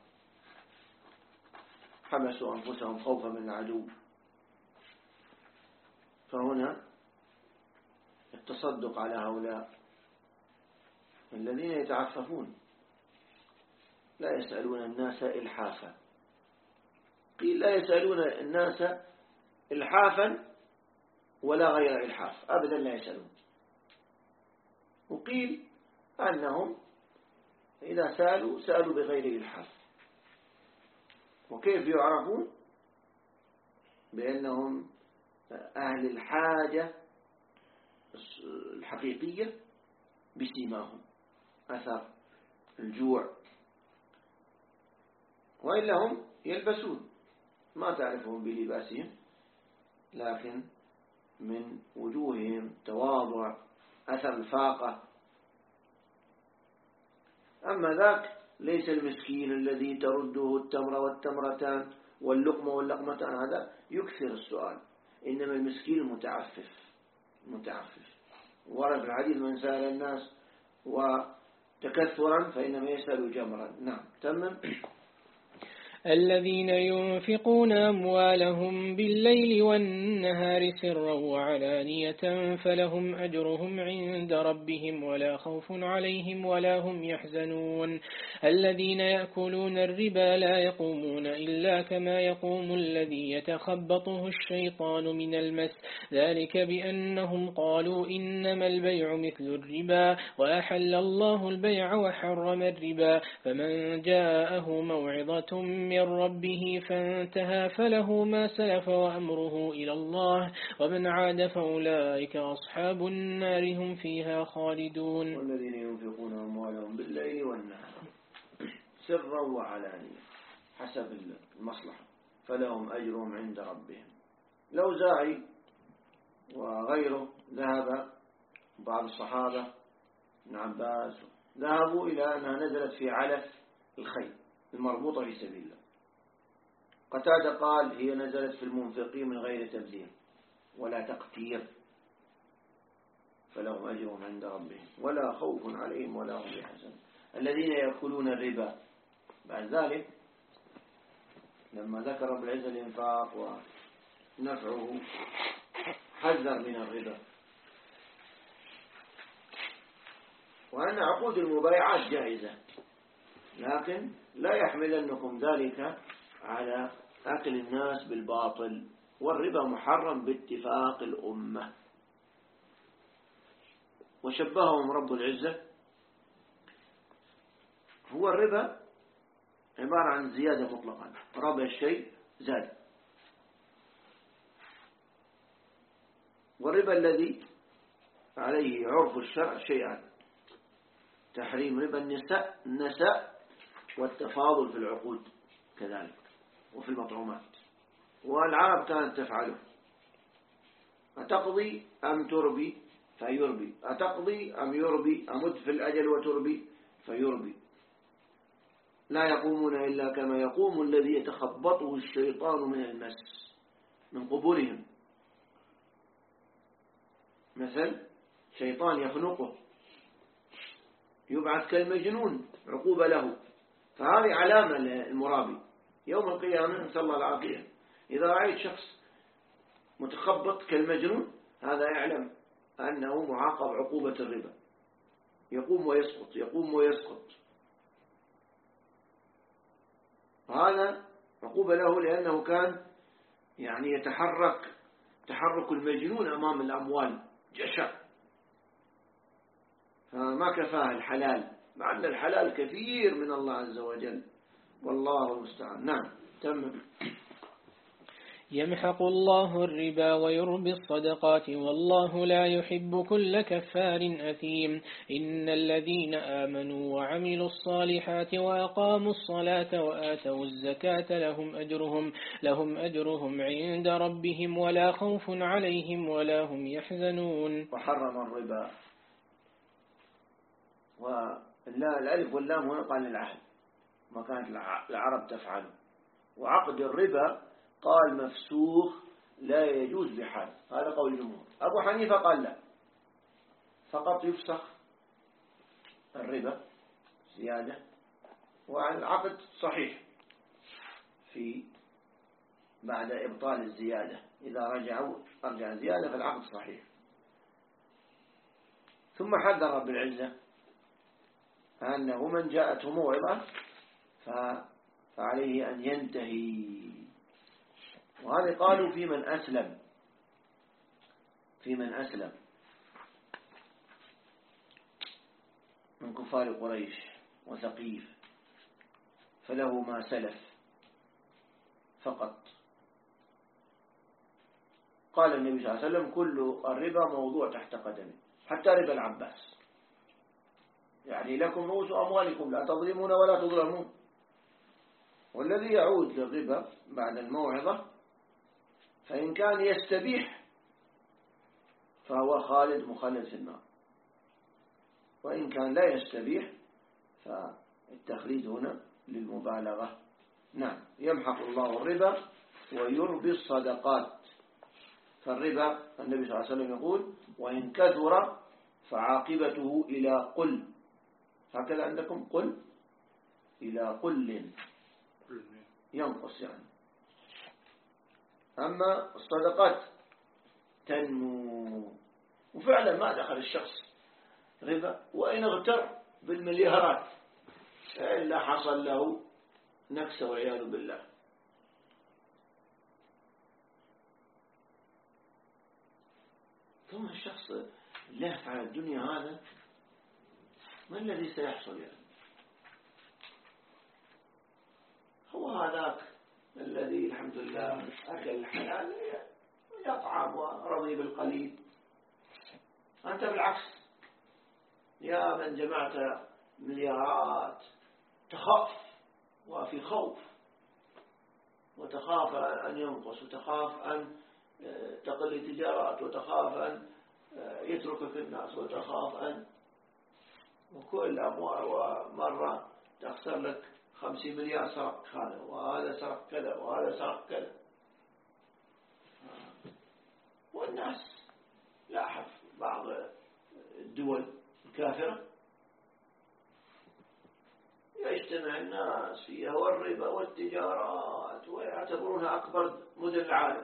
حبسوا أنفسهم خوفا من العدو، فهنا التصدق على هؤلاء الذين يتعففون لا يسألون الناس إلحافا. قيل لا يسألون الناس إلحافا ولا غير إلحاف، أبدا لا يسألون. وقيل أنهم إذا سألوا سألوا بغير إلحاف. وكيف يعرفون؟ بأنهم أهل الحاجة الحقيقية بسيماهم، أثر الجوع، وإلا هم يلبسون ما تعرفهم بلباسهم، لكن من وجوههم تواضع، أثر الفاقة. أما ذاك ليس المسكين الذي ترده التمر والتمرتان واللقمة واللقمتان، هذا يكثر السؤال، إنما المسكين المتعفف متعفف. ورد في الحديث من سأل الناس وتكثرا فإنما يسأل جمرا. نعم. تمام. الذين ينفقون أموالهم بالليل والنهار سرا وعلانية فلهم أجرهم عند ربهم ولا خوف عليهم ولا هم يحزنون. الذين يأكلون الربا لا يقومون إلا كما يقوم الذي يتخبطه الشيطان من المس، ذلك بأنهم قالوا إنما البيع مثل الربا وأحل الله البيع وحرم الربا، فمن جاءه موعظة من ربه فانتهى فله ما سلف وأمره إلى الله ومن عاد فأولئك أصحاب النار هم فيها خالدون. والذين ينفقون أموالهم بالليل والنهار سرا وعلانية حسب المصلحة فلهم أجرهم عند ربهم. لو زاعي وغيره ذهب بعض الصحابة ابن عباس ذهبوا إلى أنها نزلت في علف الخيل المربوطة في سبيل الله. قتادة قال هي نزلت في المنفقين من غير تبذير ولا تقتير فلهم أجرهم عند ربهم ولا خوف عليهم ولا هم يحزنون. الذين يأكلون الربا، بعد ذلك لما ذكر رب العزة الإنفاق ونفعه حذر من الربا، وأن عقود المبايعات جائزة، لكن لا يحملنكم ذلك على أكل الناس بالباطل، والربا محرم باتفاق الأمة. وشبههم رب العزة، هو الربا عبارة عن زيادة مطلقا، ربا الشيء زاد. والربا الذي عليه عرف الشرع شيئان: تحريم ربا النساء النساء والتفاضل في العقود كذلك وفي المطعومات، والعرب كانت تفعله: أتقضي أم تربي فيربي، أتقضي أم يربي، أمد في الأجل وتربي فيربي. لا يقومون إلا كما يقوم الذي يتخبطه الشيطان من المس من قبورهم، مثل شيطان يخنقه يبعث كالمجنون عقوبة له، فهذه علامة للمرابي يوم القيامة نسأل الله العافية. إذا رأيت شخص متخبط كالمجنون هذا يعلم أنه معاقب عقوبة الربا، يقوم ويسقط يقوم ويسقط، وهذا عقوبة له لأنه كان يعني يتحرك تحرك المجنون أمام الأموال جشع، فما كفاه الحلال، مع أن الحلال كثير من الله عز وجل، والله المستعان. نعم. تم. يمحق الله الربا ويربي الصدقات والله لا يحب كل كفار أثيم. إن الذين آمنوا وعملوا الصالحات وأقاموا الصلاة وآتوا الزكاة لهم أجرهم, لهم أجرهم عند ربهم ولا خوف عليهم ولا هم يحزنون. وحرم الربا، والألف واللام هنا قال العهد ما كانت العرب تفعله، وعقد الربا قال مفسوخ لا يجوز بحال، هذا قول الجمهور. أبو حنيفة قال لا، فقط يفسخ الربا زيادة، والعقد صحيح في بعد إبطال الزيادة، إذا رجعوا أرجع زيادة فالعقد صحيح. ثم حذر رب العزة أنه من جاءته موعظة فعليه أن ينتهي، وهذا قالوا في من أسلم، في من أسلم من كفار قريش وثقيف فله ما سلف فقط. قال النبي صلى الله عليه وسلم كل الربا موضوع تحت قدمه، حتى ربا العباس، يعني لكم رؤوس أموالكم لا تظلمون ولا تظلمون. والذي يعود للربا بعد الموعظة فإن كان يستبيح فهو خالد مخلد في النار، وإن كان لا يستبيح فالتخليد هنا للمبالغة. نعم، يمحق الله الربا ويربي الصدقات. فالربا النبي صلى الله عليه وسلم يقول وإن كثر فعاقبته إلى قل، هكذا عندكم قل، إلى قل ينقص يعني. أما الصدقات تنمو، وفعلا ما دخل الشخص ربا وإن اغتر بالمليارات إلا حصل له نكسة والعياذ بالله. ثم الشخص له على الدنيا هذا ما الذي سيحصل يعني؟ هو هذاك الذي الحمد لله أكل الحلال يطعم ورضي بالقليل، أنت بالعكس يا من جمعت مليارات تخاف وفي خوف، وتخاف أن ينقص، وتخاف أن تقل التجارات، وتخاف أن يتركك الناس، وتخاف أن وكل أموال، ومرة تخسر لك خمسين مليار سرق هذا، وهذا سرق كذا، وهذا سرق كذا. والناس لاحظ بعض الدول الكافرة يجتمع الناس فيها والربا والتجارات ويعتبرونها أكبر مدن العالم،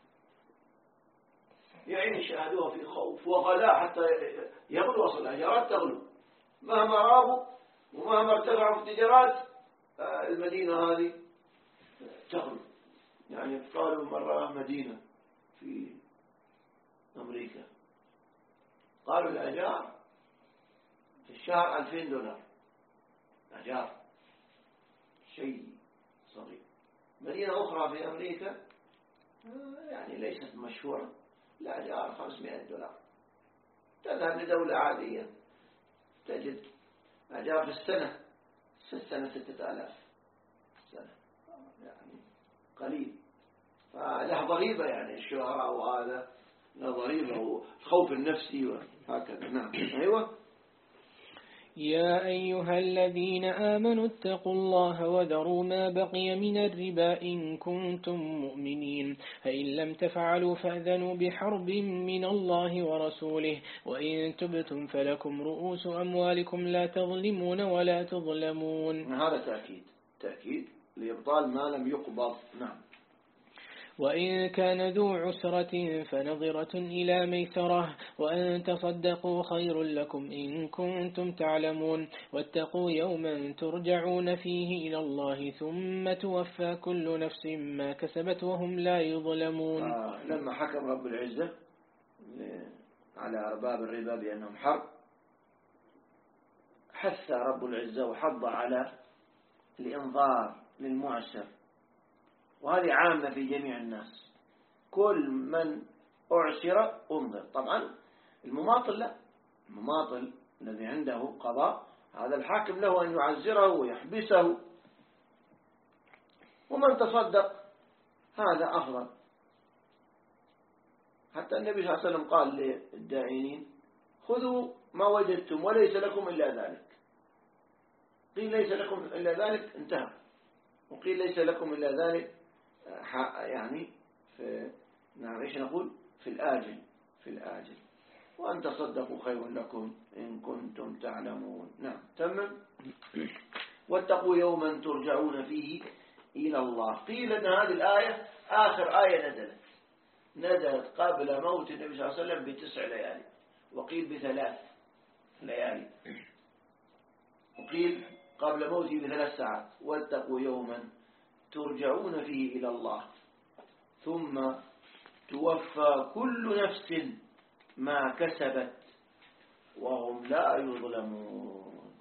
يعني يشاهدوها في خوف وغلاء حتى يغلو، وصل التجارات تغلو مهما رابوا ومهما ارتفعوا في التجارات، المدينة هذه تغلو. يعني قالوا مرة مدينة في أمريكا قالوا الأجار في الشهر ألفين دولار، أجار شيء صغير. مدينة أخرى في أمريكا يعني ليست مشهورة الأجار خمسمائة دولار. تذهب لدولة عادية تجد أجار في السنة السنة ستة آلاف سنة، يعني قليل. فله ضريبة يعني الشهرة، وهذا له ضريبة والخوف النفسي وهكذا. نعم. أيوة. يا أيها الذين آمنوا اتقوا الله وذروا ما بقي من الربا إن كنتم مؤمنين، فإن لم تفعلوا فأذنوا بحرب من الله ورسوله، وإن تبتم فلكم رؤوس أموالكم لا تظلمون ولا تظلمون. هذا تأكيد تأكيد لإبطال ما لم يقبض. نعم. وإن كان ذو عسرة فنظرة إلى ميسرة، وأن تصدقوا خير لكم إن كنتم تعلمون، واتقوا يوما ترجعون فيه إلى الله ثم توفى كل نفس ما كسبت وهم لا يظلمون. آه لما حكم رب العزة على أرباب الربا بأنهم حرب، حث رب العزة وحض على الإنظار للمعسر، وهذه عامة في جميع الناس. كل من أعسر أنظر. طبعا المماطل لا، المماطل الذي عنده قضاء هذا الحاكم له أن يعزره ويحبسه، ومن تصدق هذا أفضل. حتى النبي صلى الله عليه وسلم قال للداعين خذوا ما وجدتم وليس لكم إلا ذلك. قيل ليس لكم إلا ذلك انتهى، وقيل ليس لكم إلا ذلك يعني في نعم إيش نقول في الآجل في الآجل وأن تصدقوا خير لكم إن كنتم تعلمون. نعم تمام. واتقوا يوما ترجعون فيه إلى الله. قيل أن هذه الآية آخر آية نزلت نزلت قبل موت النبي صلى الله عليه وسلم بتسع ليالي، وقيل بثلاث ليالي، وقيل قبل موته بثلاث ساعات. واتقوا يوما ترجعون فيه إلى الله ثم توفى كل نفس ما كسبت وهم لا يظلمون.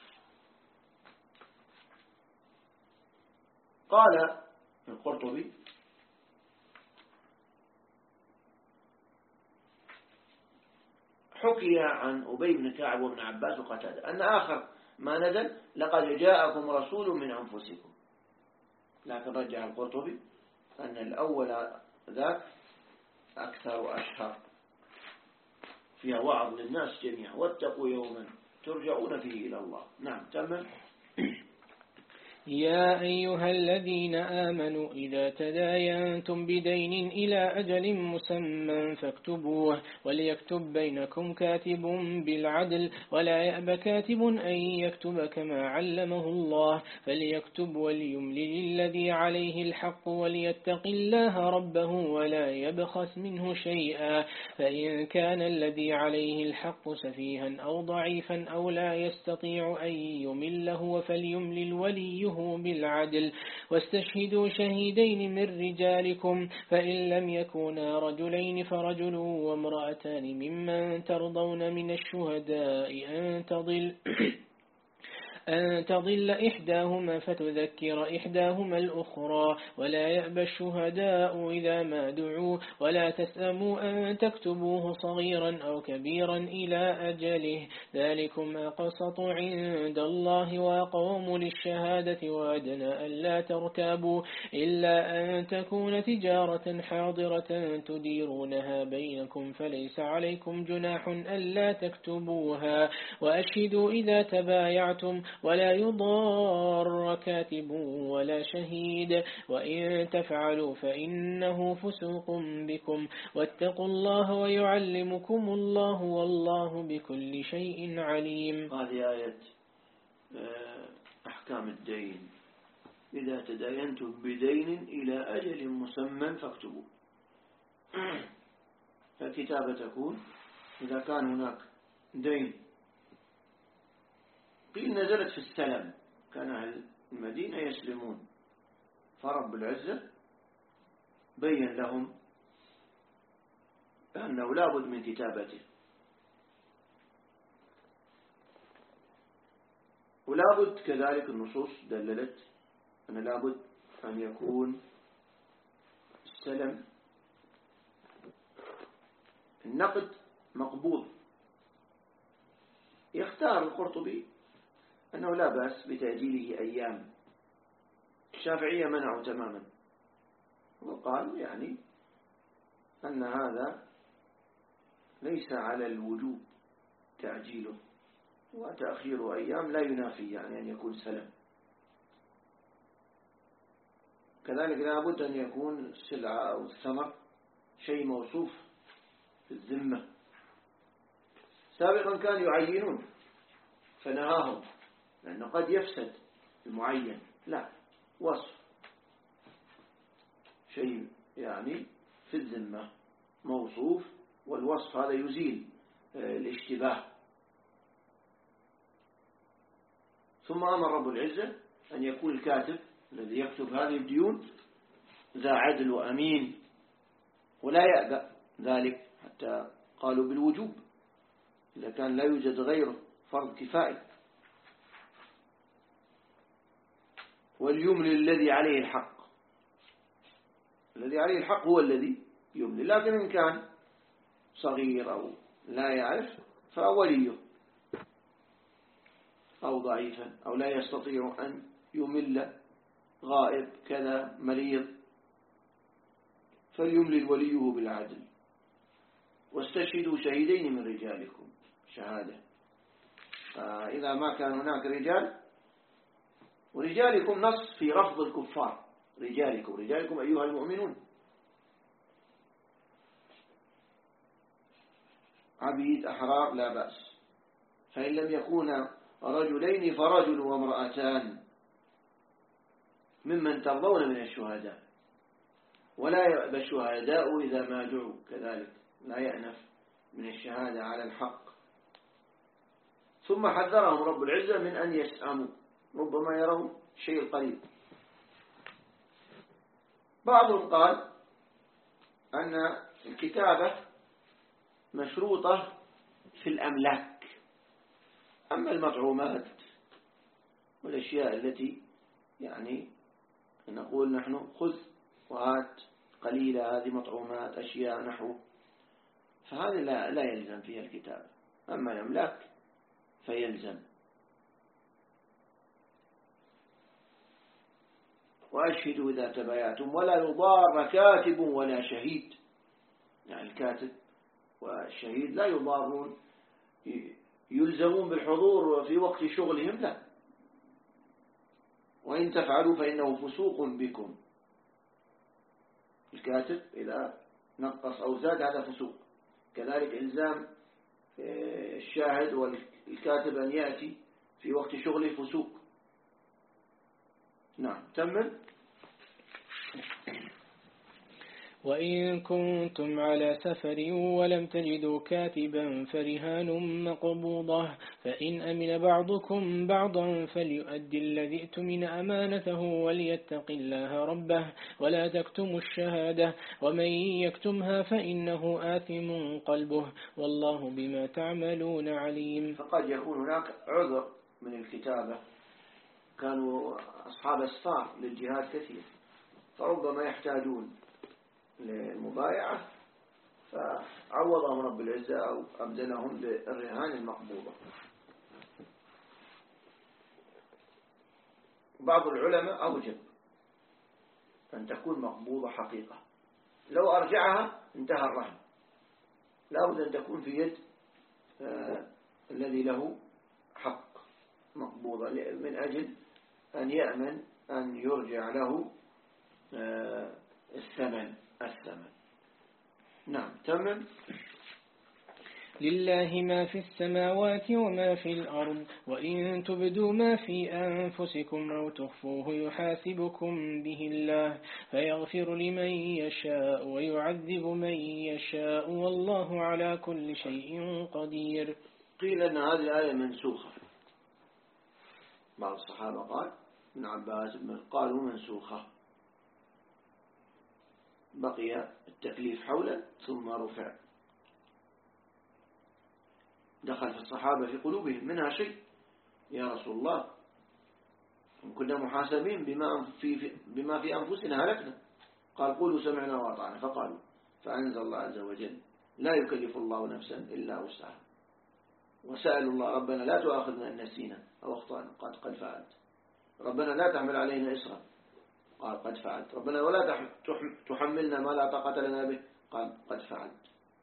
قال القرطبي حكي عن أبي بن كعب وابن عباس وقتادة أن آخر ما نزل لقد جاءكم رسول من أنفسكم، لكن رجع القرطبي أن الأول ذاك أكثر وأشهر فيها وعظ للناس جميعا. واتقوا يوما ترجعون فيه إلى الله. نعم تمام. يا أيها الذين آمنوا إذا تداينتم بدين إلى أجل مسمى فاكتبوه وليكتب بينكم كاتب بالعدل ولا يأب كاتب أن يكتب كما علمه الله فليكتب وليملل الذي عليه الحق وليتق الله ربه ولا يبخس منه شيئا، فإن كان الذي عليه الحق سفيها أو ضعيفا أو لا يستطيع أن يمله فليملل وليه بالعدل واستشهدوا شهيدين من رجالكم فإن لم يكونا رجلين فرجل وامرأتان ممن ترضون من الشهداء أن تضل أن تضل إحداهما فتذكر إحداهما الأخرى ولا يأبى الشهداء إذا ما دعوا ولا تسأموا أن تكتبوه صغيرا أو كبيرا إلى أجله ذلكم أقسط عند الله وأقوم للشهادة وأدنى ألا ترتابوا إلا أن تكون تجارة حاضرة تديرونها بينكم فليس عليكم جناح ألا تكتبوها وأشهدوا إذا تبايعتم ولا يضار كاتب ولا شهيد وإن تفعلوا فإنه فسوق بكم واتقوا الله ويعلمكم الله والله بكل شيء عليم. هذه آية أحكام الدين. إذا تداينتم بدين إلى أجل مسمى فاكتبوا. فالكتابة تكون إذا كان هناك دين. قيل نزلت في السلم، كان أهل المدينة يسلمون فرب العزة بين لهم أنه لا بد من كتابته ولا بد كذلك النصوص دللت أن لا بد أن يكون السلم النقد مقبوض. يختار القرطبي أنه لا بأس بتأجيله أيام. الشافعية منعوا تماما وقال يعني أن هذا ليس على الوجوب تعجيله وتأخير أيام لا ينافي يعني أن يكون سلم. كذلك لا بد أن يكون السلعة أو الثمر شيء موصوف في الذمة. سابقا كانوا يعينون فنهاهم لأنه قد يفسد المعين، لا وصف شيء يعني في الذمة موصوف والوصف هذا يزيل الاشتباه. ثم أمر رب العزة أن يكون الكاتب الذي يكتب هذه الديون ذا عدل وأمين ولا يأبى ذلك حتى قالوا بالوجوب إذا كان لا يوجد غيره فرض كفائي. وليملل الذي عليه الحق. الذي عليه الحق هو الذي يملي. لكن إن كان صغير أو لا يعرف فوليه، أو ضعيفا أو لا يستطيع أن يمل، غائب كذا مريض، فليملل وليه بالعدل. واستشهدوا شهيدين من رجالكم، شهادة. فإذا ما كان هناك رجال، ورجالكم نص في رفض الكفار، رجالكم رجالكم أيها المؤمنون، عبيد أحرار لا بأس. فإن لم يكون رجلين فرجل وامرأتان ممن ترضون من الشهداء. ولا يأبى الشهداء إذا ما دعوا، كذلك لا يأنف من الشهادة على الحق. ثم حذرهم رب العزة من أن يسأموا، ربما يرون شيء قريب. بعضهم قال أن الكتابة مشروطة في الأملاك، أما المطعومات والأشياء التي يعني نقول نحن خذ وهات قليلة، هذه مطعومات أشياء نحو، فهذه لا, لا يلزم فيها الكتابة. أما الأملاك فيلزم. وأشهدوا إذا تبايعتم ولا يضار كاتب ولا شهيد، يعني الكاتب والشهيد لا يضارون، يلزمون بالحضور في وقت شغلهم، لا. وإن تفعلوا فإنه فسوق بكم. الكاتب إذا نقص أو زاد هذا فسوق. كذلك إلزام الشاهد والكاتب أن يأتي في وقت شغله فسوق. نعم، تمام. وإن كنتم على سفر ولم تجدوا كاتبا فرهان مقبوضة، فإن أمن بعضكم بعضا فليؤدي الذي اؤتمن أمانته وليتق الله ربه ولا تكتموا الشهادة ومن يكتمها فإنه آثم قلبه والله بما تعملون عليم. فقد يكون هناك عذر من الكتابة، كانوا أصحاب أسفار للجهاد كثير، فربما يحتاجون للمبايعة، فعوضهم رب العزة أو أبدلهم بالرهان المقبوضة. بعض العلماء أوجب أن تكون مقبوضة حقيقة، لو أرجعها انتهى الرهن، لا بد أن تكون في يد آه الذي له حق مقبوضة، من أجل أن يأمن أن يرجع له آه الثمن الثمن نعم، تمام. لله ما في السماوات وما في الأرض وإن تبدوا ما في أنفسكم أو تخفوه يحاسبكم به الله فيغفر لمن يشاء ويعذب من يشاء والله على كل شيء قدير. قيل أن هذه الآية منسوخة، بعض الصحابة قال، ابن عباس قالوا منسوخة، بقي التكليف حولا ثم رفع. دخل في الصحابة في قلوبهم منها شيء، يا رسول الله إن كنا محاسبين بما في, بما في أنفسنا هلكنا. قال قولوا سمعنا وأطعنا، فقالوا، فأنزل الله عز وجل لا يكلف الله نفسا إلا وسعها، وسألوا الله ربنا لا تؤاخذنا إن نسينا أو أخطأنا، قال قد فعلت. ربنا لا تحمل علينا إصرا، قال قد فعلت. ربنا ولا تحملنا ما لا طاقة لنا به، قال قد فعلت.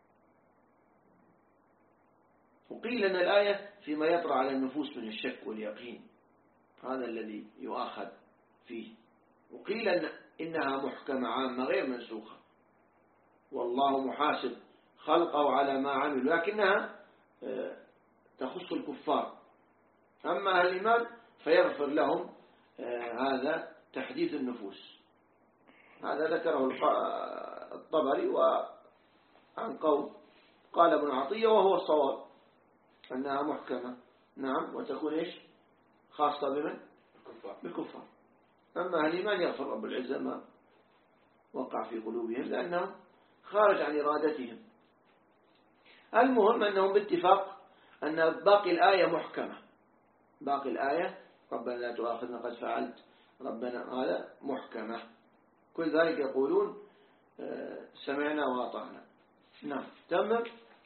وقيل أن الآية فيما يطرأ على النفوس من الشك واليقين، هذا الذي يؤاخذ فيه. وقيل أن إنها محكمة عامة غير منسوخة، والله محاسب خلقه على ما عمل، لكنها تخص الكفار. أما أهل الإيمان فيغفر لهم هذا تحديث النفوس. هذا ذكره الطبري وعن قول قال ابن عطية وهو الصواب أنها محكمة، نعم، وتكون إيش خاصة بمن؟ بالكفار. أما أهل الإيمان يغفر رب العزة ما وقع في قلوبهم لأنه خارج عن إرادتهم. المهم أنهم باتفاق أن باقي الآية محكمة، باقي الآية ربنا لا تؤاخذنا قد فعلت، ربنا هذا محكمة. كل ذلك يقولون سمعنا وأطعنا. نعم تمام.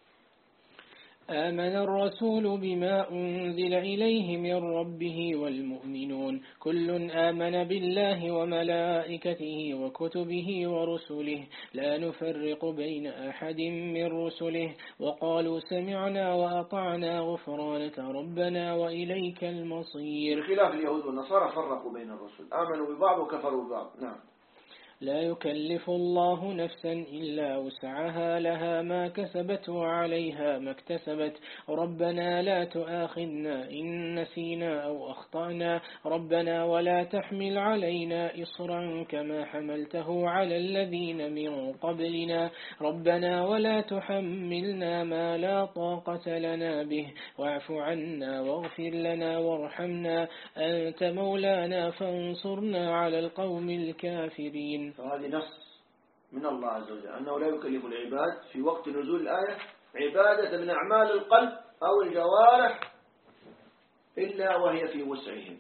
آمن الرسول بما أنزل إليه من ربه والمؤمنون كل آمن بالله وملائكته وكتبه ورسله لا نفرق بين أحد من رسله وقالوا سمعنا وأطعنا غفرانك ربنا وإليك المصير. بخلاف اليهود والنصارى فرقوا بين الرسل، آمنوا ببعض وكفروا ببعض. نعم. لا يكلف الله نفسا إلا وسعها لها ما كسبت وعليها ما اكتسبت ربنا لا تؤاخذنا إن نسينا أو أخطأنا ربنا ولا تحمل علينا إصرا كما حملته على الذين من قبلنا ربنا ولا تحملنا ما لا طاقة لنا به واعف عنا واغفر لنا وارحمنا أنت مولانا فانصرنا على القوم الكافرين. فهذه نص من الله عز وجل أنه لا يكلف العباد في وقت نزول الآية عبادة من أعمال القلب أو الجوارح إلا وهي في وسعهم.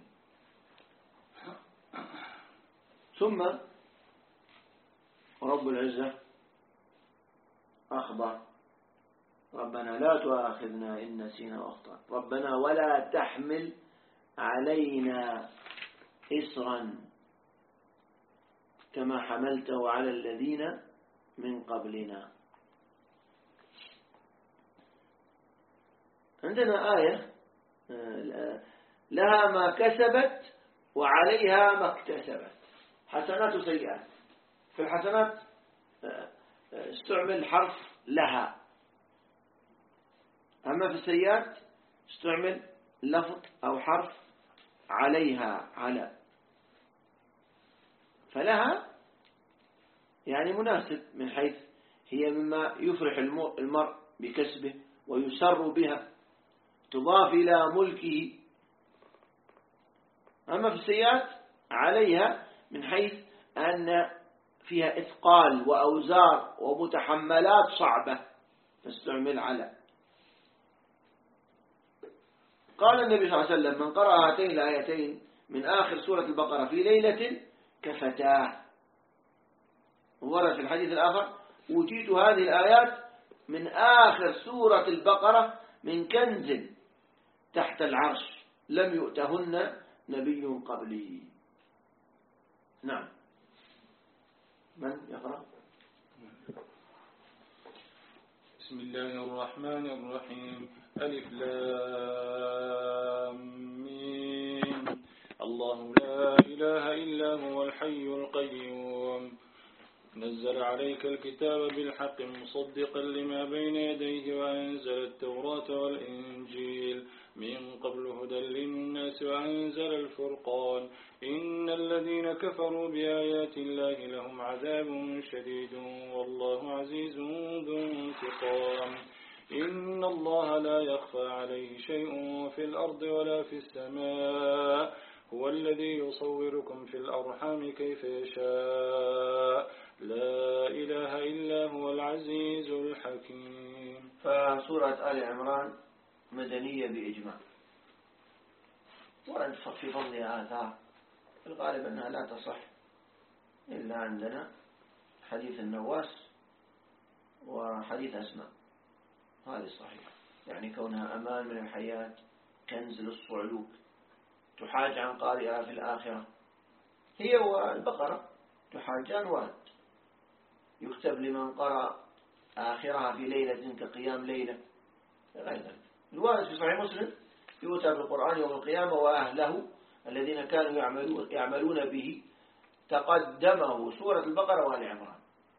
ثم رب العزة أخبر ربنا لا تؤاخذنا إن نسينا وأخطأنا ربنا ولا تحمل علينا إصرا كما حملته على الذين من قبلنا. عندنا آية لها ما كسبت وعليها ما اكتسبت، حسنات وسيئات. في الحسنات استعمل حرف لها، أما في السيئات استعمل لفظ أو حرف عليها على. فلها يعني مناسب من حيث هي مما يفرح المرء بكسبه ويسر بها، تضاف إلى ملكه. أما في السيئات عليها من حيث أن فيها إثقال وأوزار ومتحملات صعبة، فاستعمل على. قال النبي صلى الله عليه وسلم من قرأ هاتين الآيتين من آخر سورة البقرة في ليلة كفتاه. ورد في الحديث الآخر أوتيت هذه الآيات من آخر سورة البقرة من كنز تحت العرش لم يؤتهن نبي قبلي. نعم. من يقرأ؟ بسم الله الرحمن الرحيم. ألف لام ميم. الله لا إله إلا هو الحي القيوم نزل عليك الكتاب بالحق مصدقا لما بين يديه وأنزل التوراة والإنجيل من قبل هدى للناس وأنزل الفرقان إن الذين كفروا بآيات الله لهم عذاب شديد والله عزيز ذو انتقام إن الله لا يخفى عليه شيء في الأرض ولا في السماء هو الذي يصوركم في الأرحام كيف يشاء لا إله إلا هو العزيز الحكيم. فسورة آل عمران مدنية بإجماع، ورد في فضلها آثار في الغالب أنها لا تصح إلا عندنا حديث النواس وحديث أسماء، هذه صحيح، يعني كونها أمان من الحياة، كنز للصعلوك، تحاج عن قارئها في الآخرة. هي والبقرة تحاجان واحد، يكتب لمن قرأ آخرها في ليلة كقيام ليلة غير ذلك. الوارد في صحيح مسلم يؤتى بالقرآن يوم القيامة وأهله الذين كانوا يعملون, يعملون به تقدمه سورة البقرة وآل عمران.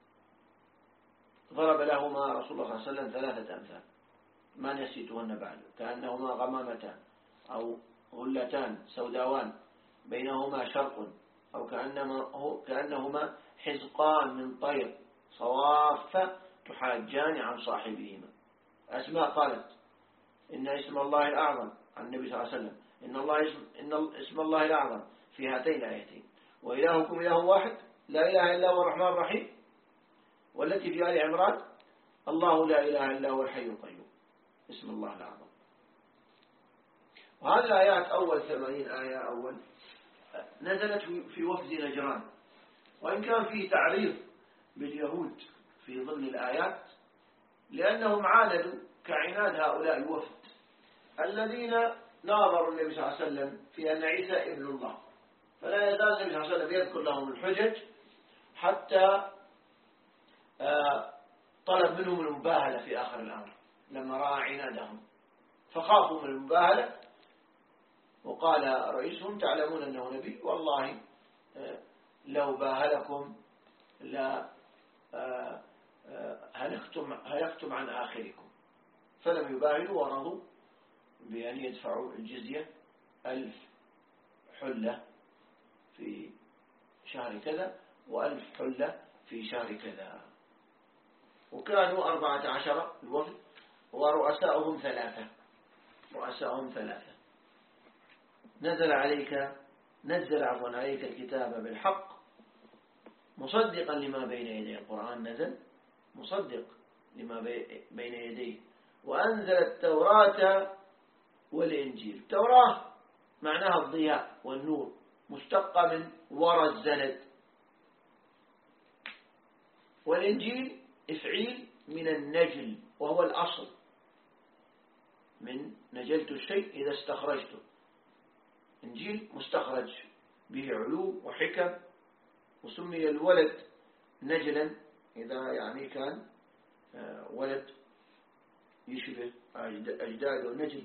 ضرب لهما رسول الله صلى الله عليه وسلم ثلاثة أمثال ما نسيتهن بعد، كأنهما غمامتان أو غلتان سوداوان بينهما شرق، أو كأنهما, كأنهما حزقان من طير صواف تحاجان عن صاحبهما. أسماء قالت إن اسم الله الأعظم عن النبي صلى الله عليه وسلم إن, الله اسم, إن اسم الله الأعظم في هاتين الآيتين وإلهكم إله واحد لا إله إلا هو الرحمن الرحيم. والتي في آل عمران الله لا إله إلا هو الحي القيوم اسم الله الأعظم. وهذه الآيات أول ثمانين آية أول نزلت في وفد نجران، وإن كان فيه تعريض باليهود في ضمن الآيات، لأنهم عاندوا كعناد هؤلاء الوفد الذين ناظروا النبي صلى الله عليه وسلم في أن عيسى ابن الله، فلا يزال النبي صلى الله عليه وسلم يذكر لهم الحجج حتى طلب منهم المباهلة في آخر الأمر لما رأى عنادهم، فخافوا من المباهلة، وقال رئيسهم تعلمون أنه نبي، والله لو باهلكم لا هلكتم, هلكتم عن آخركم، فلم يباهلوا ورضوا بأن يدفعوا الجزية ألف حلة في شهر كذا وألف حلة في شهر كذا. وكانوا أربعة عشر الوفد ورؤساؤهم ثلاثة رؤساؤهم ثلاثة نزل عليك نزل عفوا عليك الكتاب بالحق مصدقا لما بين يديه. القرآن نزل مصدق لما بين يديه، وأنزل التوراة والإنجيل. التوراة معناها الضياء والنور، مشتقة من ورى الزند، والإنجيل إفعيل من النجل وهو الأصل، من نجلت الشيء إذا استخرجته. إنجيل مستخرج به علوم وحكم، وسمي الولد نجلا إذا يعني كان ولد يشبه أجداده نجل.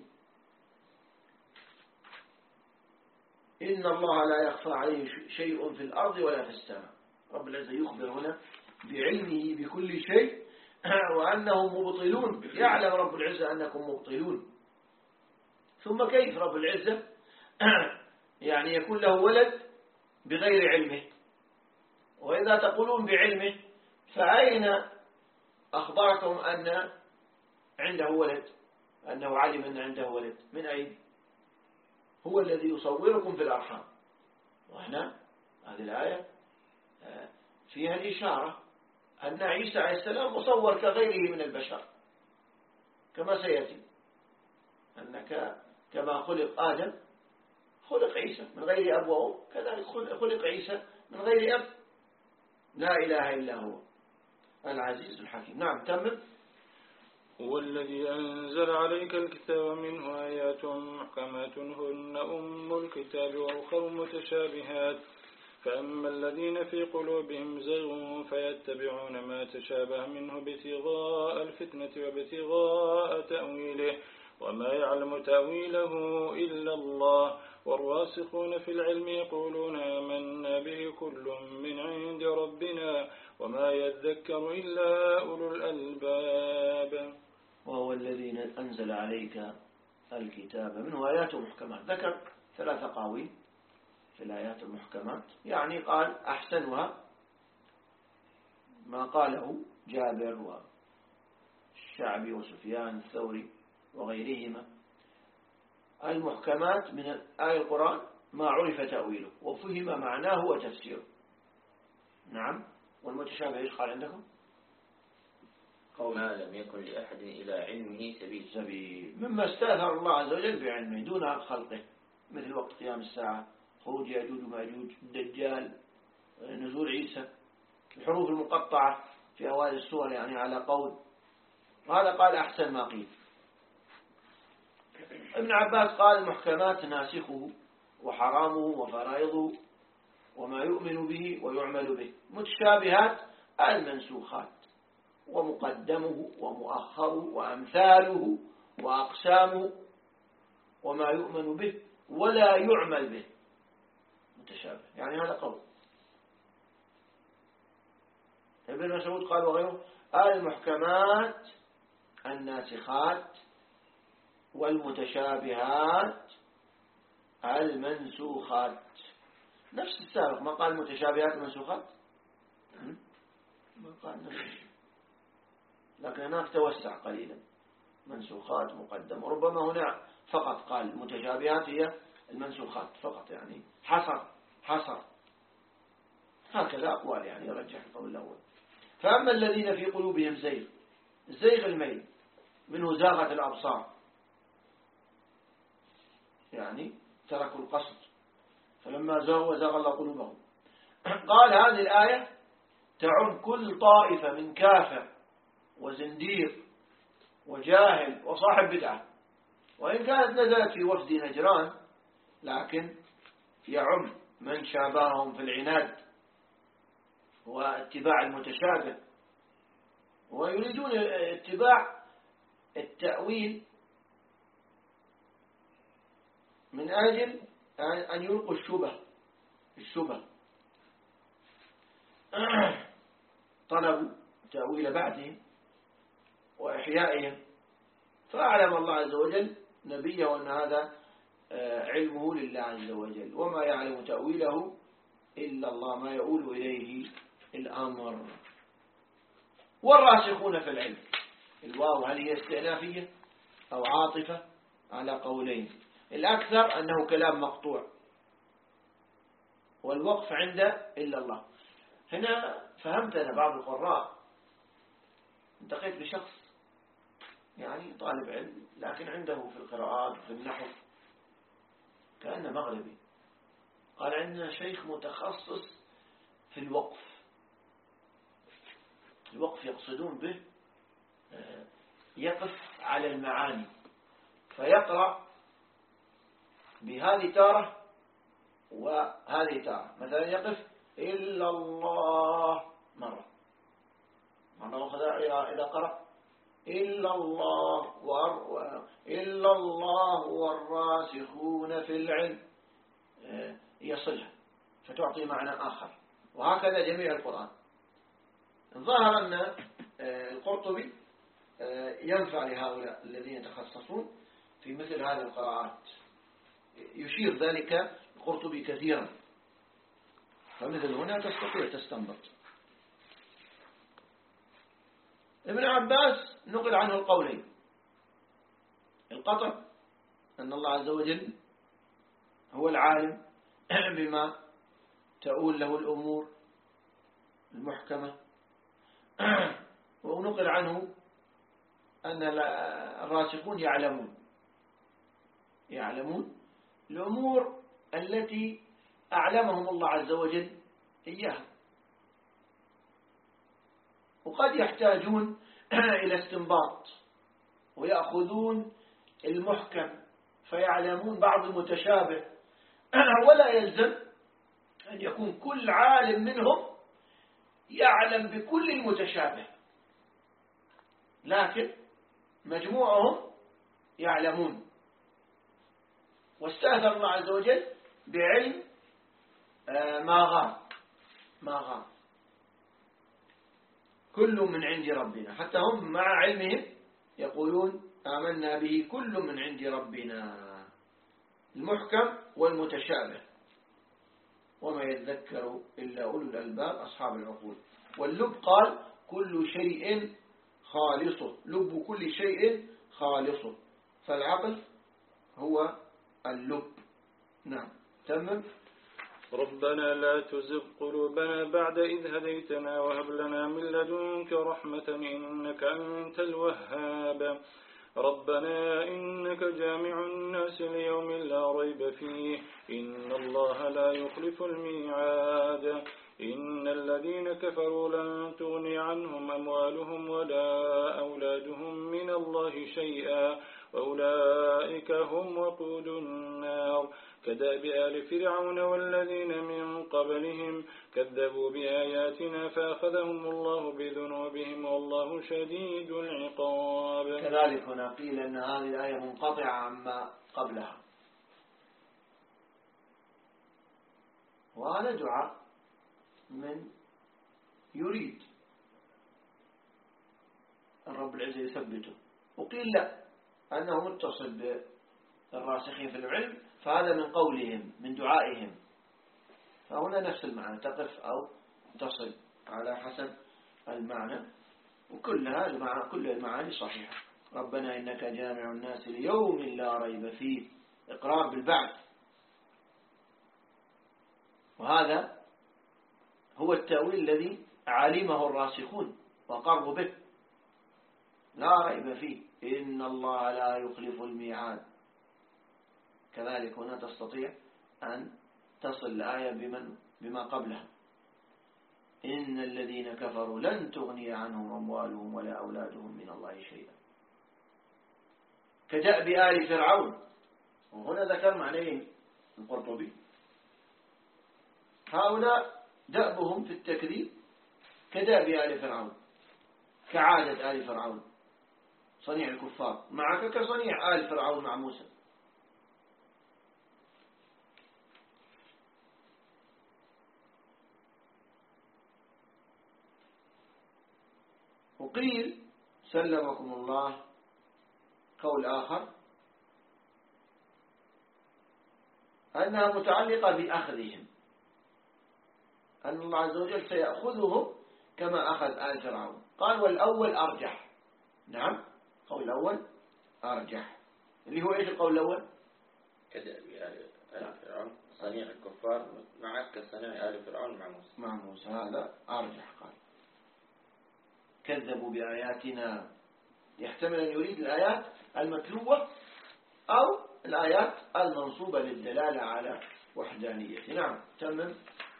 إن الله لا يخفى عليه شيء في الأرض ولا في السماء. رب العزة يخبر هنا بعلمه بكل شيء وأنه مبطلون، يعلم رب العزة أنكم مبطلون. ثم كيف رب العزة يعني يكون له ولد بغير علمه؟ وإذا تقولون بعلمه فأين أخبركم أن عنده ولد، أنه علم أن عنده ولد؟ من أين؟ هو الذي يصوركم في الأرحام. وهنا هذه الآية فيها الإشارة أن عيسى عليه السلام مصور كغيره من البشر، كما سيأتي أنك كما خلق آدم خلق عيسى من غير أب وأم، كذلك خلق عيسى من غير أب. لا إله إلا هو العزيز الحكيم. نعم تمام. هو الذي أنزل عليك الكتاب منه آيات محكمات هن أم الكتاب وأخر متشابهات، فأما الذين في قلوبهم زيغ فيتبعون ما تشابه منه ابتغاء الفتنة وابتغاء تأويله وما يعلم تأويله إلا الله، والراسخون في العلم يقولون آمنا به كل من عند ربنا وما يذكر إلا أولو الألباب. وهو الذي أنزل عليك الكتاب منه آيات محكمات. ذكر ثلاث قاويل في الآيات المحكمات، يعني قال أحسنها ما قاله جابر والشعبي وسفيان الثوري وغيرهما. المحكمات من آية القرآن ما عرف تأويله وفهم معناه وتفسيره. نعم. والمتشابه ايش قال عندكم؟ ما لم يكن لأحد إلى علمه سبيل سبيل مما استأثر الله عز وجل بعلمه دون خلقه، مثل وقت قيام الساعة، خروج يأجوج ومأجوج، الدجال، نزول عيسى، الحروف المقطعة في أوائل السور يعني على قول. وهذا قال أحسن ما قيل. ابن عباس قال المحكمات ناسخه وحرامه وفرائضه وما يؤمن به ويعمل به. متشابهات المنسوخات ومقدمه ومؤخره وأمثاله وأقسامه وما يؤمن به ولا يعمل به. متشابه يعني هذا قول. ابن مسعود قال وغيره المحكمات الناسخات والمتشابهات المنسوخات. نفس السابق ما قال متشابهات المنسوخات، ما قال نفس، لكن هناك توسع قليلا، منسوخات مقدمة. ربما هنا فقط قال متشابهات هي المنسوخات فقط، يعني حصر حصر هكذا أقوال يعني يرجح القول الأول. فأما الذين في قلوبهم زيغ، الزيغ الميل منه زاغت الأبصار، يعني تركوا القصد فلما زاغوا وزاغ الله قلوبهم. قال هذه الآية تعم كل طائفة من كافر وزنديق وجاهل وصاحب بدعة، وإن كانت نزلت في وفد نجران لكن يعم من شابههم في العناد واتباع المتشابه، ويريدون اتباع التأويل من أجل أن يلقوا الشبه الشبه طلبوا تأويل بعدهم وإحيائهم، فأعلم الله عز وجل نبيه أن هذا علمه لله عز وجل، وما يعلم تأويله إلا الله، ما يؤول إليه الأمر. والراسخون في العلم، الواو هل هي استئنافية أو عاطفة؟ على قولين، الأكثر أنه كلام مقطوع، والوقف عند إلا الله. هنا فهمت أنا بعض القراء، انتقيت بشخص يعني طالب علم لكن عنده في القراءات وفي النحو كأنه مغربي، قال عندنا شيخ متخصص في الوقف. الوقف يقصدون به يقف على المعاني، فيقرأ بهذه تارة وهذه تارة، مثلا يقف إلا الله مرة مرة أخرى إذا قرأ إلا الله ور... إلا الله والراسخون في العلم يصلها فتعطي معنى آخر، وهكذا جميع القرآن. ظهر أن القرطبي ينفع لهؤلاء الذين يتخصصون في مثل هذه القراءات، يشير ذلك القرطبي كثيرا، فمثل هنا تستطيع تستنبط. ابن عباس نقل عنه القولين، القطع أن الله عز وجل هو العالم بما تؤول له الأمور المحكمة، ونقل عنه أن الراسخون يعلمون يعلمون الأمور التي أعلمهم الله عز وجل إياها، وقد يحتاجون إلى استنباط ويأخذون المحكم فيعلمون بعض المتشابه، ولا يلزم أن يكون كل عالم منهم يعلم بكل المتشابه، لكن مجموعهم يعلمون. واستأثر الله عز وجل بعلم ما غاب ما غاب كل من عند ربنا، حتى هم مع علمهم يقولون آمنا به كل من عند ربنا، المحكم والمتشابه، وما يذكر إلا أولو الألباب أصحاب العقول. واللب قال كل شيء خالصه، لب كل شيء خالصه، فالعقل هو اللب. نعم تمام. ربنا لا تزغ قلوبنا بعد إذ هديتنا وهب لنا من لدنك رحمة إنك أنت الوهاب. ربنا إنك جامع الناس ليوم لا ريب فيه إن الله لا يخلف الميعاد. إن الذين كفروا لن تغني عنهم أموالهم ولا أولادهم من الله شيئا وأولئك هم وقود النار. كدأب آل فرعون والذين من قبلهم كذبوا بآياتنا فأخذهم الله بذنوبهم والله شديد العقاب. كذلك هنا قيل أن هذه الآية منقطعة عما قبلها، وهذا دعاء من يريد الرب العزة يثبته، وقيل لا أنه متصل بالراسخين في العلم، فهذا من قولهم من دعائهم، فهنا نفس المعنى، تقف أو تصل على حسب المعنى، وكلها المعنى كل المعاني صحيحة. ربنا إنك جامع الناس ليوم لا ريب فيه، إقرار بالبعث، وهذا هو التأويل الذي علمه الراسخون وقروا به، لا ريب فيه إن الله لا يخلف الميعاد. كذلك هنا تستطيع أن تصل الآية بمن بما قبلها، إن الذين كفروا لن تغني عنهم أموالهم ولا أولادهم من الله شيئا كدأب آل فرعون. وهنا ذكر معنيين القرطبي، هؤلاء دأبهم في التكذيب كدأب آل فرعون، كعادة آل فرعون، صنيع الكفار معك كصنيع آل فرعون مع موسى. وقيل سلمكم الله قول آخر أنها متعلقة بأخذهم، أن الله عز وجل سيأخذهم كما أخذ آل فرعون. قال والأول أرجح. نعم، قول الأول أرجح، اللي هو إيش القول الأول؟ كذا آل فرعون صنيع الكفار معك كصنيع آل فرعون مع موسى. مع موسى هذا أرجح. قال كذبوا بآياتنا، يحتمل أن يريد الآيات المتلوة أو الآيات المنصوبة للدلالة على وحدانية. نعم، تمام.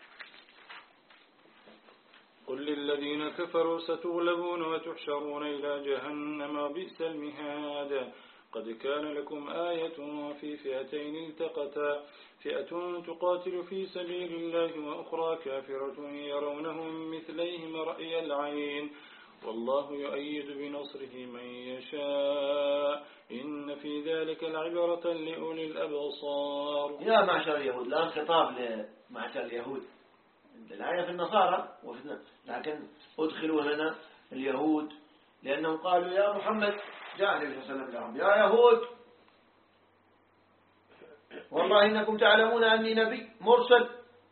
قل للذين كفروا ستغلبون وتحشرون إلى جهنم وبئس المهاد. قد كان لكم آية في فئتين التقتا، فئة تقاتل في سبيل الله وأخرى كافرة يرونهم مثليهم رأي العين والله يؤيد بنصره من يشاء إن في ذلك لعبرة لأولي الأبصار. يا معشر اليهود، الآن خطاب لمعشر اليهود، الآية في النصارى وفي، لكن أدخلوا هنا اليهود لأنهم قالوا يا محمد، جاء النبي صلى الله عليه وسلم لهم يا يهود والله إنكم تعلمون أني نبي مرسل،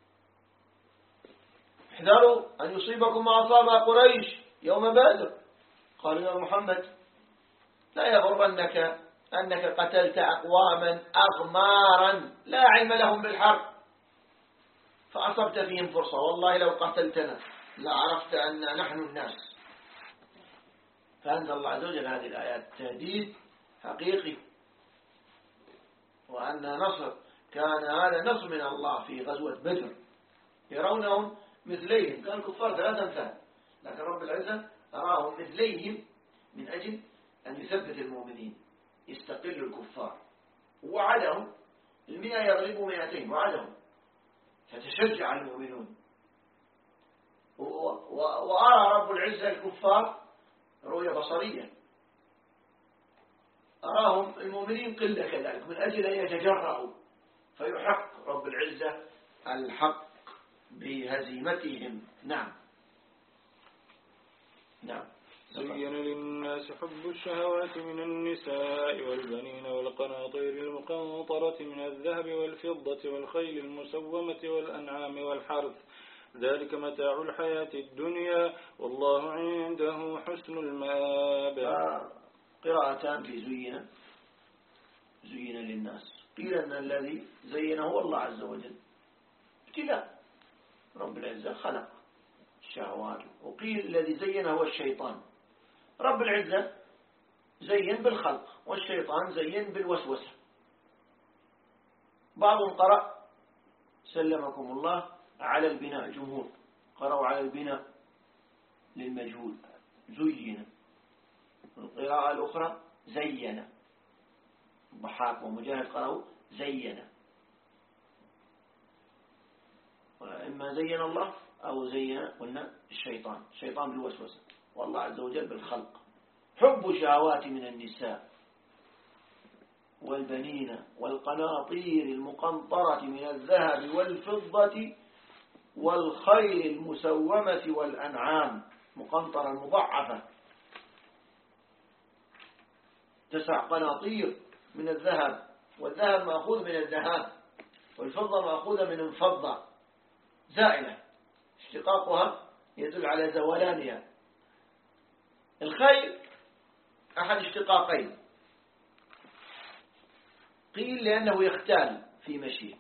احذروا أن يصيبكم ما أصاب قريش يوم بدر. قالوا يا محمد لا يغرنك أنك قتلت أقواما أغمارا لا علم لهم بالحرب فأصبت فيهم فرصة، والله لو قتلتنا لعرفت أن نحن الناس. فأنزل الله عز وجل هذه الآيات تهديد حقيقي، وأن نصر كان هذا نصر من الله في غزوة بدر، يرونهم مثليهم، كان الكفار ثلاثة أمثال، لكن رب العزة أراهم مثليهم من أجل أن يثبت المؤمنين، يستقل الكفار، ووعدهم المئة يغلبوا مئتين، وعدهم فتشجع المؤمنون. وأرى رب العزة الكفار رؤية بصرية، أراهم المؤمنين قلة كذلك من أجل أن يتجرعوا، فيحق رب العزة الحق بهزيمتهم. نعم نعم. زين للناس حب الشهوات من النساء والبنين والقناطير المقنطرة من الذهب والفضة والخيل المسومة والأنعام والحرث، ذلك متاع الحياة الدنيا والله عنده حسن المآب. قراءتان في زين، زين للناس. قيل أن الذي زينه هو الله عز وجل، ابتلاء، رب العزة خلق الشهوات. وقيل الذي زينه هو الشيطان، رب العزة زين بالخلق والشيطان زين بالوسوسة. بعضهم قرأ سلمكم الله على البناء، جمهور قرأوا على البناء للمجهول زين. القراءة الأخرى زين، ضحاك ومجاهد قرأوا زين، إما زين الله أو زين قلنا الشيطان، الشيطان بالوسوسة والله عز وجل بالخلق. حب شهوات من النساء والبنين والقناطير المقنطرة من الذهب والفضة والخيل المسومة والأنعام، مقنطرة مضعفة، تسع قناطير من الذهب، والذهب مأخوذ من الذهاب، والفضة مأخوذة من الفضة زائلة، اشتقاقها يدل على زولانها. الخيل أحد اشتقاقين، قيل لأنه يختال في مشيه،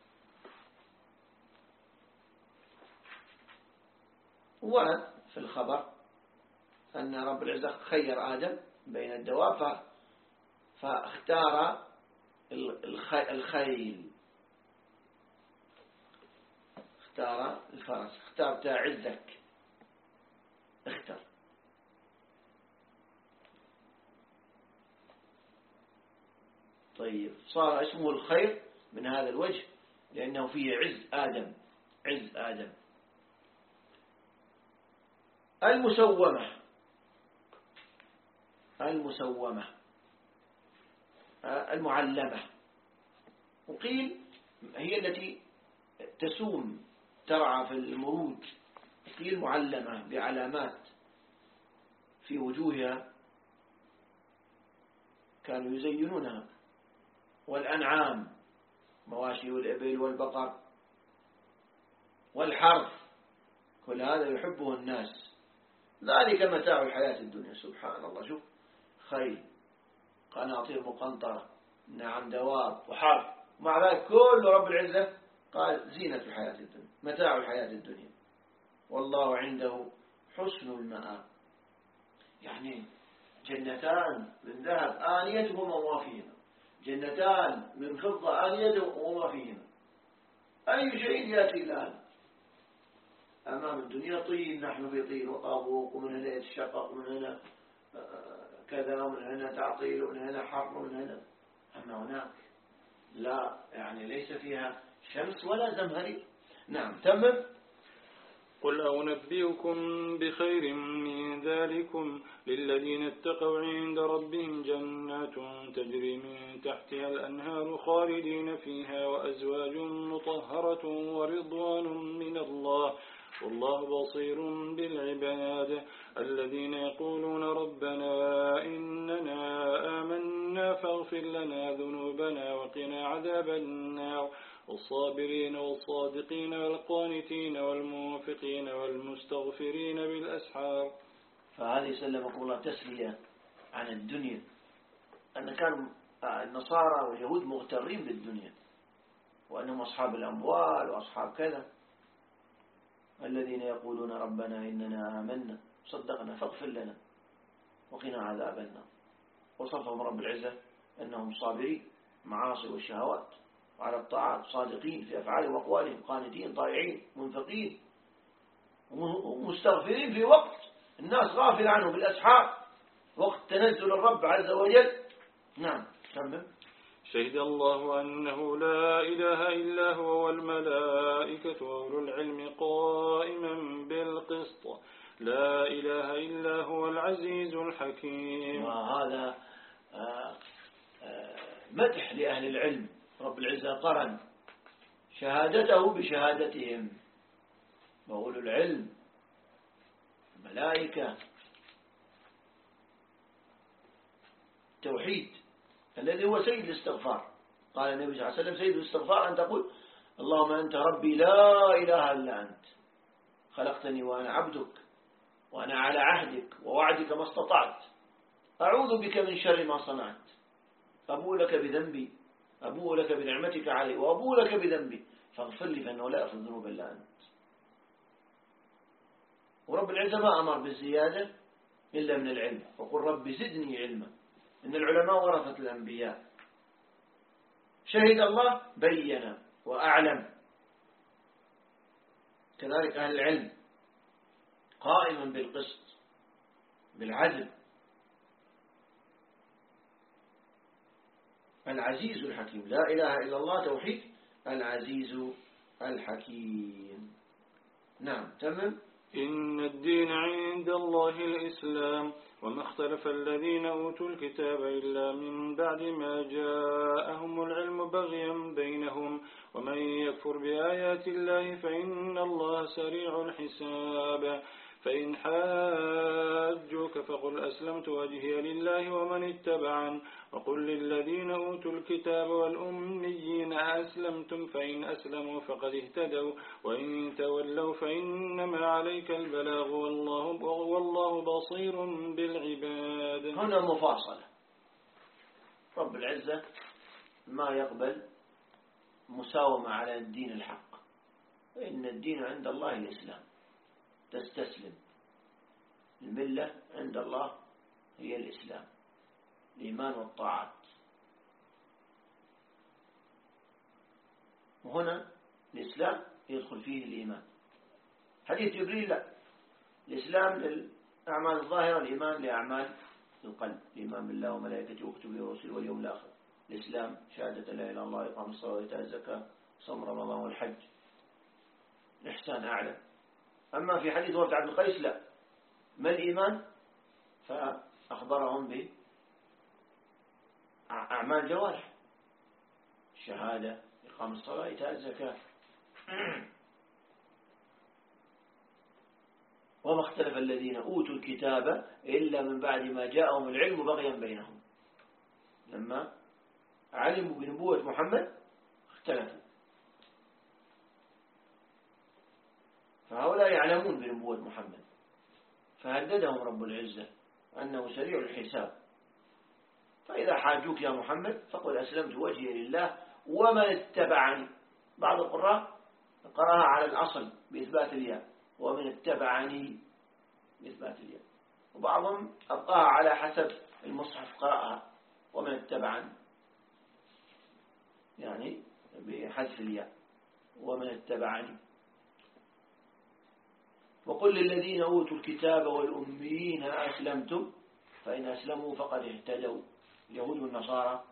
ورد في الخبر أن رب العزة خير آدم بين الدواب فاختار الخيل، اختار الفرس، اختار تعزك طيب صار اسمه الخير من هذا الوجه لأنه فيه عز آدم، عز آدم. المسومة، المسومة المعلمة، وقيل هي التي تسوم ترعى في المروج، قيل معلمة بعلامات في وجوهها كانوا يزينونها. والأنعام مواشي والإبل والبقر والحرث كل هذا يحبه الناس، ذلك متاع الحياة الدنيا. سبحان الله، شوف خيل، قناطير مقنطرة، نعم دواب وحرث، مع ذلك كل رب العزة قال زينة الحياة الدنيا، متاع الحياة الدنيا، والله عنده حسن المآب. يعني جنتان من ذهب آنيتهما وما فيهما، جنتان من فضة آنيتهما وما فيهما، أي شيء يأتي الآن أمام الدنيا؟ طين، نحن في طين وطابوق، ومن هنا يتشقق، ومن هنا كذا، ومن هنا تعطيل، ومن هنا حر، ومن هنا. أما هناك لا، يعني ليس فيها شمس ولا زمهرير. نعم تمام. قل أنبئكم بخير من ذلكم للذين اتقوا عند ربهم جنات تجري من تحتها الأنهار خالدين فيها وأزواج مطهرة ورضوان من الله والله بصير بالعباد الذين يقولون ربنا إننا آمنا فاغفر لنا ذنوبنا وقنا عذاب النار والصابرين والصادقين والقانتين والمنفقين والمستغفرين بالأسحار. فهذه سلمكم الله تسلية عن الدنيا، أن كان النصارى واليهود مغترين بالدنيا وأنهم أصحاب الأموال وأصحاب كذا. الذين يقولون ربنا إننا آمنا صدقنا فاغفر لنا وقنا عذاب النار. وصفهم رب العزة أنهم صابرين معاصي والشهوات وعلى الطاعات، صادقين في أفعالهم وأقوالهم، قانتين طائعين منفقين ومستغفرين في وقت الناس غافل عنه بالأسحار، وقت تنزل الرب عز وجل. نعم تمام. شهد الله أنه لا إله إلا هو والملائكة وأولو العلم قائما بالقسط لا إله إلا هو العزيز الحكيم. وهذا مدح لأهل العلم. رب العزة قرن شهادته بشهادتهم، وأولو العلم ملائكة، توحيد الذي هو سيد الاستغفار. قال النبي صلى الله عليه وسلم سيد الاستغفار أن تقول اللهم أنت ربي لا إله إلا أنت خلقتني وأنا عبدك وأنا على عهدك ووعدك ما استطعت، أعوذ بك من شر ما صنعت، أبوء لك بذنبي، أبوء لك بنعمتك علي وأبوء لك بذنبي فاغفر لي فإنه لا يغفر الذنوب إلا أنت. ورب العزة ما أمر بالزيادة إلا من العلم، وقل رب زدني علما، إن العلماء ورثة الأنبياء. شهد الله بين وأعلم، كذلك أهل العلم قائما بالقسط بالعدل. العزيز الحكيم، لا إله إلا الله توحيد، العزيز الحكيم. نعم تمام. إن الدين عند الله الإسلام وما اختلف الذين أوتوا الكتاب إلا من بعد ما جاءهم العلم بغيا بينهم ومن يكفر بآيات الله فإن الله سريع الحساب. فإن حاجوك فقل أسلمت وجهي لله ومن اتبعن وقل للذين أوتوا الكتاب والأميين أسلمتم فإن أسلموا فقد اهتدوا وإن تولوا فإنما عليك البلاغ والله, والله بصير بالعباد. هنا مفاصلة. رب العزة ما يقبل مساومة على الدين الحق، إن الدين عند الله الإسلام، تستسلم. الملة عند الله هي الإسلام، الإيمان والطاعات. وهنا الإسلام يدخل فيه الإيمان. حديث جبريل لا، الإسلام للأعمال الظاهرة، الإيمان لأعمال القلب، الإيمان بالله وملائكته وكتبه ورسله واليوم الآخر. الإسلام شهادة لا إله إلا الله، إقام الصلاة وإيتاء الزكاة، صوم رمضان والحج. الإحسان أعلى. أما في حديث وفد عبد القيس لا، ما الإيمان؟ فأخبرهم بأعمال جوارح، الشهادة، إقام الصلاة، إيتاء الزكاة. وما اختلف الذين أوتوا الكتاب إلا من بعد ما جاءهم العلم بغيا بينهم. لما علموا بنبوة محمد اختلفوا، فهؤلاء يعلمون بنبوة محمد، فهددهم رب العزة أنه سريع الحساب. فإذا حاجوك يا محمد فقل أسلمت وجهي لله ومن اتبعني. بعض القراء قرأها على الأصل بإثبات الياء، ومن اتبعني بإثبات الياء، وبعضهم أبقاها على حسب المصحف قرأها ومن اتبعني، يعني بحذف الياء ومن اتبعني. وقل للذين أوتوا الكتاب والأميين أسلمتم فإن أسلموا فقد اهتدوا، اليهود والنصارى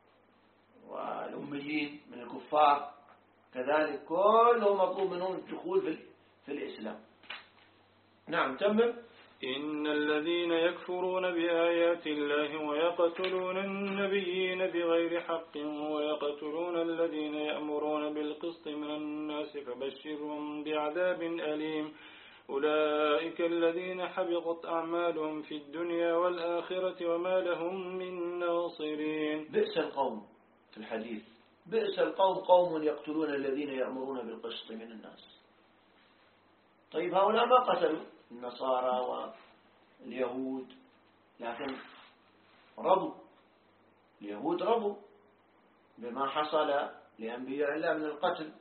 والأميين من الكفار كذلك كلهم مطلوب منهم الدخول في, في الإسلام. نعم تمام. إن الذين يكفرون بآيات الله ويقتلون النبيين بغير حق ويقتلون الذين يأمرون بالقسط من الناس فبشرهم بعذاب أليم. أولئك الذين حبطت أعمالهم في الدنيا والآخرة وما لهم من ناصرين. بئس القوم في الحديث، بئس القوم قوم يقتلون الذين يأمرون بالقسط من الناس. طيب هؤلاء ما قتلوا النصارى واليهود، لكن رضوا، اليهود رضوا بما حصل لأنبياء الله من القتل،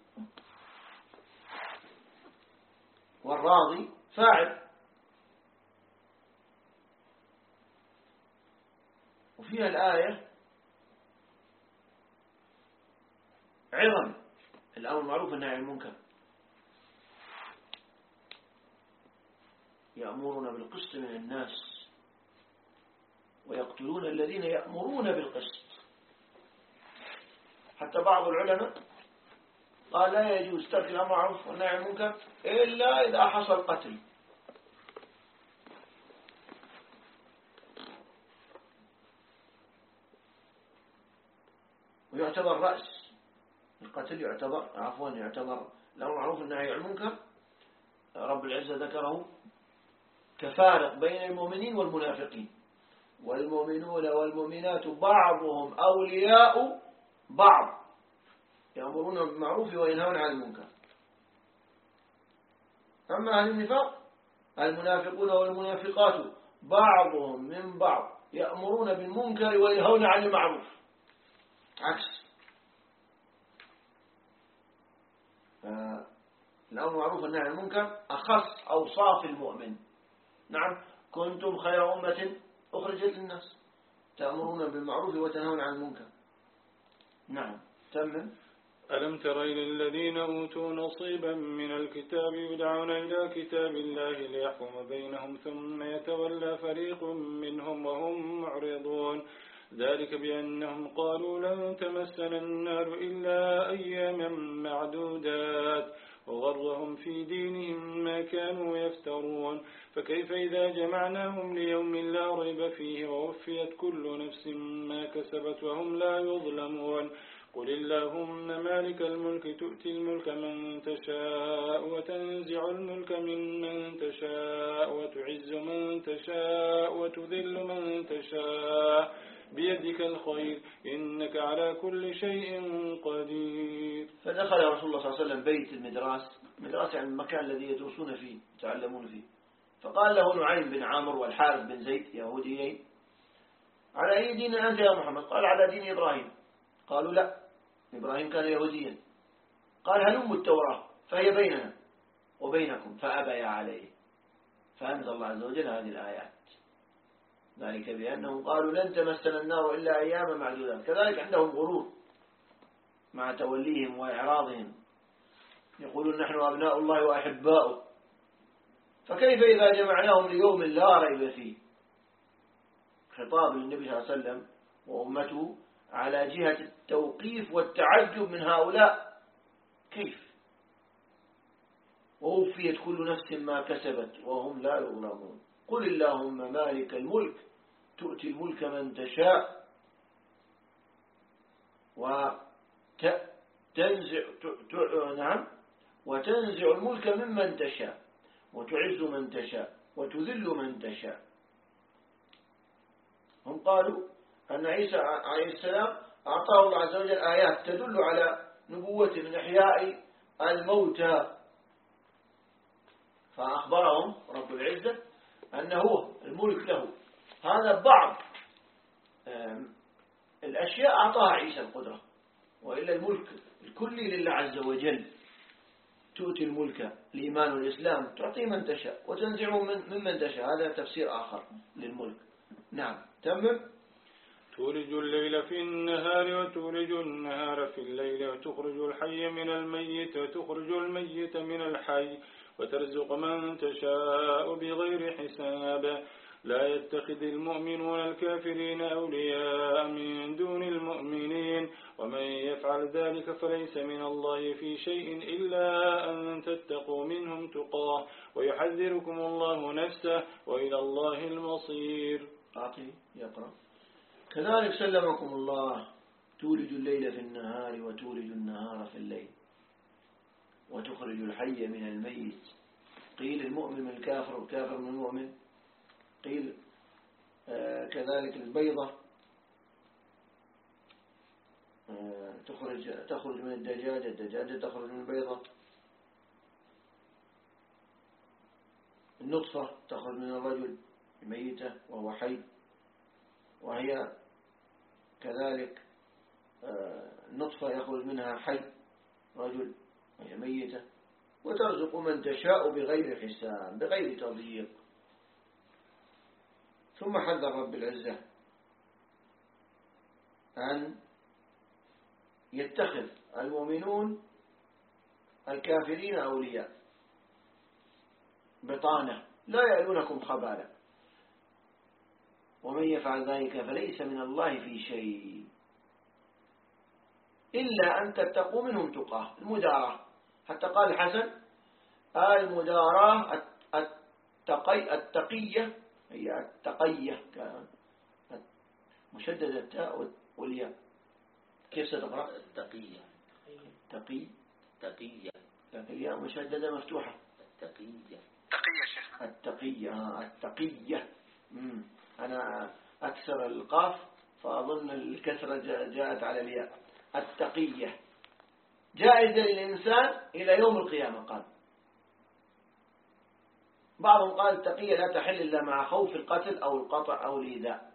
والراضي فاعل. وفيها الآية عظم الأمر المعروف والنهي عن المنكر، يأمرون بالقسط من الناس ويقتلون الذين يأمرون بالقسط. حتى بعض العلماء قال لا يجوز ترك الأمر المعروف والنهي عن المنكر إلا إذا حصل قتل. ويعتبر رأس القتل، يعتبر عفوا يعتبر الأمر المعروف والنهي عن المنكر. رب العزة ذكره كفارق بين المؤمنين والمنافقين، والمؤمنون والمؤمنات بعضهم أولياء بعض يأمرون بالمعروف وينهون عن المنكر. أما أهل النفاق المنافقون والمنافقات بعضهم من بعض يأمرون بالمنكر وينهون عن المعروف، عكس. الأمر بالمعروف والنهي عن المنكر أخص أوصاف المؤمن. نعم كنتم خير أمة أخرجت للناس تأمرون بالمعروف وتنهون عن المنكر. نعم تمام. ألم تر إلى الذين أوتوا نصيبا من الكتاب يدعون إلى كتاب الله ليحكم بينهم ثم يتولى فريق منهم وهم معرضون. ذلك بأنهم قالوا لن تمسنا النار إلا أياما معدودات وغرهم في دينهم ما كانوا يفترون. فكيف إذا جمعناهم ليوم لا ريب فيه ووفيت كل نفس ما كسبت وهم لا يظلمون. قل اللهم مالك الملك تؤتي الملك من تشاء وتنزع الملك ممن تشاء وتعز من تشاء وتذل من تشاء بيدك الخير إنك على كل شيء قدير. فدخل رسول الله صلى الله عليه وسلم بيت المدراس، مدراس يعني المكان الذي يدرسون فيه يتعلمون فيه، فقال له نعيم بن عامر والحارث بن زيد يهوديين على أي دين أنت يا محمد؟ قال على دين إبراهيم. قالوا لا، إبراهيم كان يهوديا. قال هلم التوراة فهي بيننا وبينكم فأبيا عليه، فأنزل الله عز وجل هذه الآيات. ذلك بأنهم قالوا لن تمسنا النار إلا أياما معدودات. كذلك عندهم غرور مع توليهم وإعراضهم، يقولون نحن أبناء الله وأحباؤه. فكيف إذا جمعناهم ليوم لا ريب فيه؟ خطاب للنبي صلى الله عليه وسلم وأمته على جهة التوقيف والتعجب من هؤلاء. كيف؟ ووفيت كل نفس ما كسبت وهم لا يظلمون. قل اللهم مالك الملك تؤتي الملك من تشاء وتنزع نعم وتنزع الملك ممن تشاء وتعز من تشاء وتذل من تشاء. هم قالوا أن عيسى عليه السلام أعطاه الله عز وجل آيات تدل على نبوته من إحياء الموتى، فأخبرهم رب العزة أنه الملك له. هذا بعض الأشياء أعطاها عيسى القدرة، وإلا الملك الكلي لله عز وجل. تؤتي الملك الإيمان والإسلام تعطي من تشاء وتنزع ممن تشاء. هذا تفسير آخر للملك. نعم تمام. تولج الليل في النهار وتولج النهار في الليل وتخرج الحي من الميت وتخرج الميت من الحي وترزق من تشاء بغير حساب. لا يتخذ المؤمنون الكافرين أولياء من دون المؤمنين ومن يفعل ذلك فليس من الله في شيء إلا أن تتقوا منهم تقاه ويحذركم الله نفسه وإلى الله المصير. أعطي يقرأ. كذلك سلمكم الله تولج الليل في النهار وتولج النهار في الليل وتخرج الحي من الميت. قيل المؤمن من الكافر والكافر من المؤمن. قيل آه كذلك البيضة آه تخرج تخرج من الدجاجة، الدجاجة تخرج من البيضة. النطفة تخرج من الرجل ميتة وهو حي، وهي كذلك آه النطفة يخرج منها حي رجل وهي ميتة. وترزق من تشاء بغير حساب بغير تضييق. ثم حذر رب العزة أن يتخذ المؤمنون الكافرين أولياء بطانة لا يألونكم خبالا ومن يفعل ذلك فليس من الله في شيء إلا أن تتقوا منهم تقاه. المداراة، حتى قال الحسن المداراة التقي التقية هي التقية مشدد التاء والياء. كيف ستقرأ؟ التقية تقي تقية لكن الياء مشددة مفتوحة. التقية تقية شيخ. التقية التقية. مم. أنا أكسر القاف فأظن الكسرة جاءت على الياء. التقية جائزة للإنسان إلى يوم القيامة. قال بعضهم قال التقية لا تحل إلا مع خوف القتل أو القطع أو الإيذاء.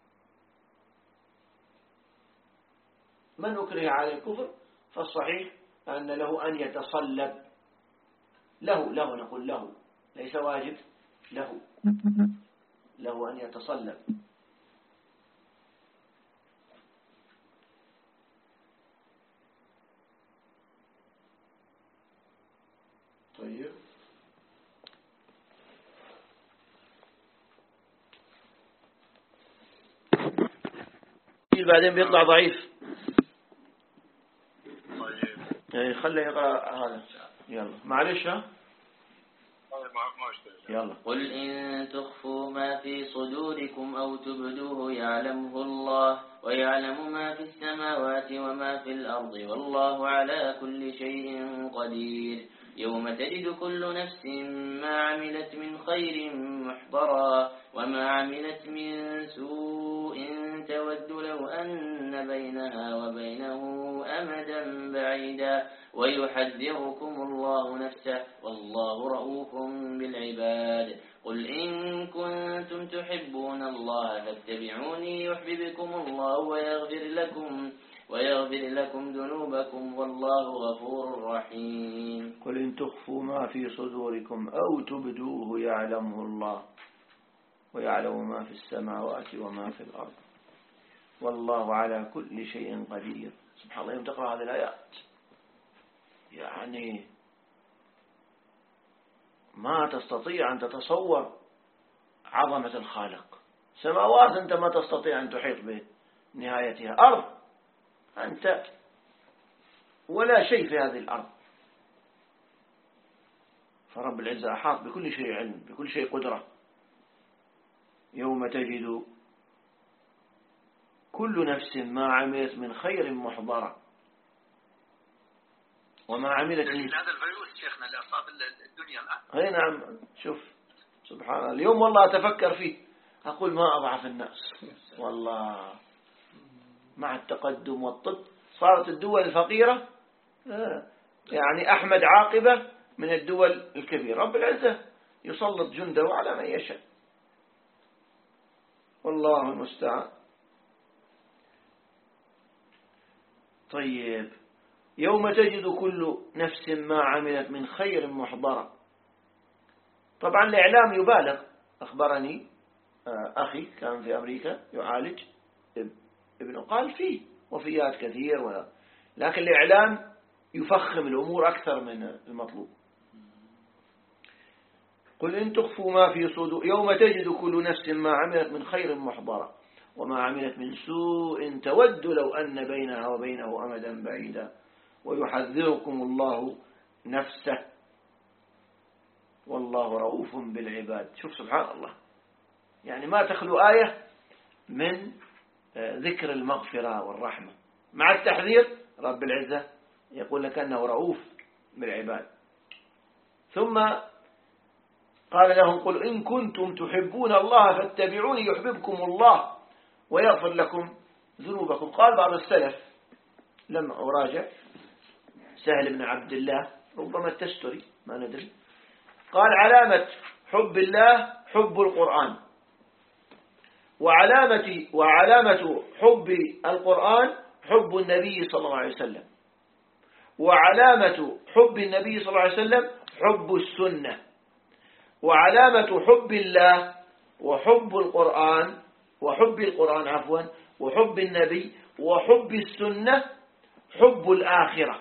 من أكره على الكفر فالصحيح أن له أن يتصلب. له له نقول له ليس واجب، له له أن يتصلب. طيب بعدين بيطلع ضعيف. طيب خليه يقرأ هذا. يلا معلش ها. يلا. قل إن تخفوا ما في صدوركم أو تبدوه يعلمه الله ويعلم ما في السماوات وما في الأرض والله على كل شيء قدير. يوم تجد كل نفس ما عملت من خير محضرا وما عملت من سوء تود لو أن بينها وبينه أمدا بعيدا ويحذركم الله نفسه والله رؤوف بالعباد. قل إن كنتم تحبون الله فاتبعوني يحببكم الله ويغفر لكم ويغفر لكم ذنوبكم والله غفور رحيم. قل إن تخفوا ما في صدوركم أو تبدوه يعلمه الله ويعلم ما في السماوات وما في الأرض والله على كل شيء قدير. سبحان الله. يوم تقرأ هذه الآيات يعني ما تستطيع أن تتصور عظمة الخالق. سماوات أنت ما تستطيع أن تحيط بنهايتها، أرض أنت ولا شيء في هذه الأرض. فرب العزة أحاط بكل شيء علم، بكل شيء قدرة. يوم تجد كل نفس ما عملت من خير محضرة وما عملت من هذا الفيروس شيخنا اللي أصاب الدنيا الآن. أي نعم. شوف سبحان الله، اليوم والله أتفكر فيه أقول ما أضعف الناس والله. مع التقدم والطب صارت الدول الفقيرة يعني أحمد عاقبة من الدول الكبيرة. رب العزة يسلط جنده على من يشاء، والله المستعان. طيب، يوم تجد كل نفس ما عملت من خير محضرة. طبعا الإعلام يبالغ. أخبرني أخي كان في أمريكا يعالج ابنه، قال فيه وفيات كثير ولا، لكن الإعلام يفخم الأمور أكثر من المطلوب. قل إن تخفوا ما في صدور يوم تجد كل نفس ما عملت من خير محضرة وما عملت من سوء تود لو أن بينها وبينه أمدا بعيدا ويحذركم الله نفسه والله رؤوف بالعباد. شوف سبحان الله، يعني ما تخلو آية من ذكر المغفرة والرحمة مع التحذير. رب العزة يقول لك أنه رؤوف بالعباد. ثم قال لهم قل إن كنتم تحبون الله فاتبعوني يحببكم الله ويغفر لكم ذنوبكم. قال بعض السلف لما أراجع سهل بن عبد الله ربما التستري ما ندري، قال علامة حب الله حب القرآن، وعلامة وعلامة حب القرآن حب النبي صلى الله عليه وسلم، وعلامة حب النبي صلى الله عليه وسلم حب السنة، وعلامة حب الله وحب القرآن وحب القرآن عفوا وحب النبي وحب السنة حب الآخرة،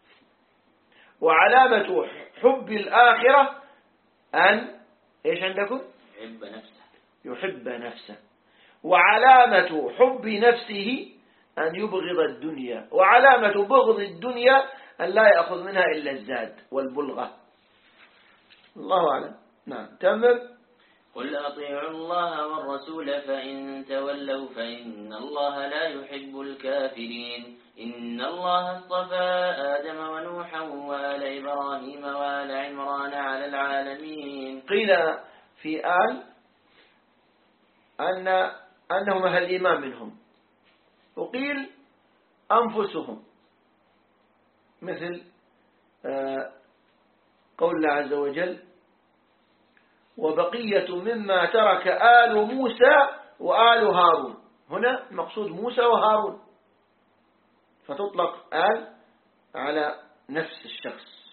وعلامة حب الآخرة أن إيش عندكم؟ يحب نفسه يحب نفسه، وعلامة حب نفسه أن يبغض الدنيا، وعلامة بغض الدنيا أن لا يأخذ منها إلا الزاد والبلغة. الله أعلم. نعم تمر. قل أطيعوا الله والرسول فإن تولوا فإن الله لا يحب الكافرين. إن الله اصطفى آدم ونوحا وآل إبراهيم وآل عمران على العالمين. قيل في آل أن أنهم أهل الإيمان منهم، وقيل أنفسهم، مثل قول الله عز وجل وبقية مما ترك آل موسى وآل هارون. هنا المقصود موسى وهارون، فتطلق آل على نفس الشخص.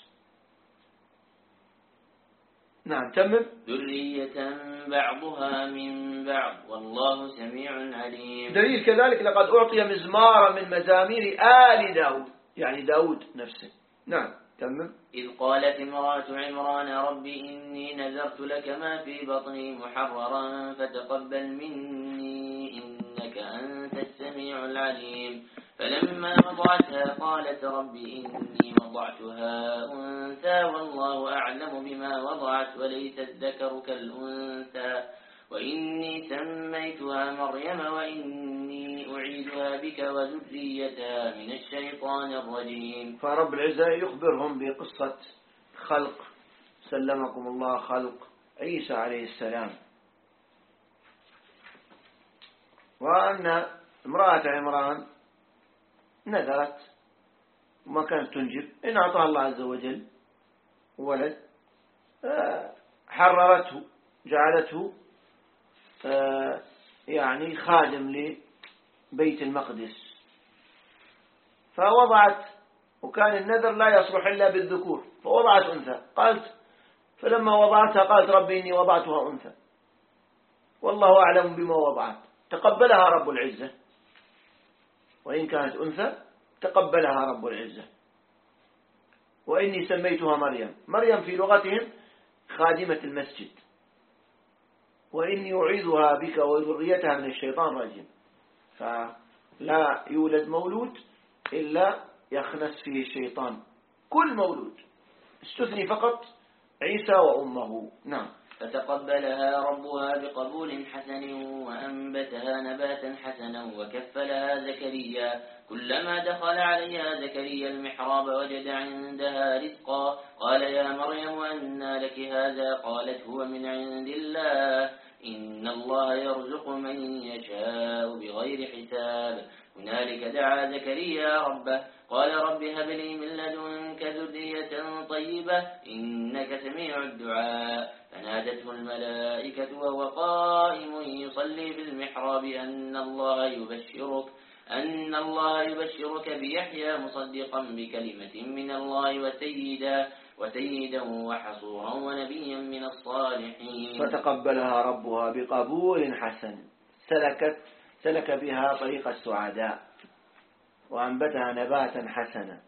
نعم تمم. ذرية بعضها من بعض والله سميع عليم. دليل كذلك لقد أعطي مزمارا من مزامير آل داود، يعني داود نفسه. نعم تمم. إذ قالت امرأة عمران رب إني نذرت لك ما في بطني محررا فتقبل مني إنك أنت السميع العليم. فلما وضعتها قالت رب إني وضعتها أنثى والله أعلم بما وضعت وليس الذكر كالأنثى وإني سميتها مريم وإني أعيدها بك وذريتها من الشيطان الرجيم. فرب العزة يخبرهم بقصة خلق سلمكم الله خلق عيسى عليه السلام، وأن امرأة عمران نذرت وما كانت تنجب، إن أعطاها الله عز وجل ولد حررته جعلته يعني خادم لبيت المقدس، فوضعت، وكان النذر لا يصلح إلا بالذكور، فوضعت أنثى. قالت فلما وضعتها قالت ربي إني وضعتها أنثى والله أعلم بما وضعت. تقبلها رب العزة، وإن كانت أنثى تقبلها رب العزة. وإني سميتها مريم، مريم في لغتهم خادمة المسجد. وإني أعيذها بك وذريتها من الشيطان الرجيم. فلا يولد مولود إلا يخنس فيه الشيطان، كل مولود، استثني فقط عيسى وأمه. نعم. فتقبلها ربها بقبول حسن وأنبتها نباتا حسنا وكفلها زكريا. كلما دخل عليها زكريا المحراب وجد عندها رزقا. قال يا مريم أنى لك هذا؟ قالت هو من عند الله إن الله يرزق من يشاء بغير حساب. هنالك دعا زكريا ربه قال رب هب لي من لدنك ذرية طيبة إنك سميع الدعاء. فنادته الملائكة وهو قائم يصلي في المحراب أن الله يبشرك أن الله يبشرك بيحيى مصدقا بكلمة من الله وسيدا وسيدا وحصورا ونبيا من الصالحين. فتقبلها ربها بقبول حسن، سلكت سلك بها طريق السعداء وأنبتها نباتا حسنا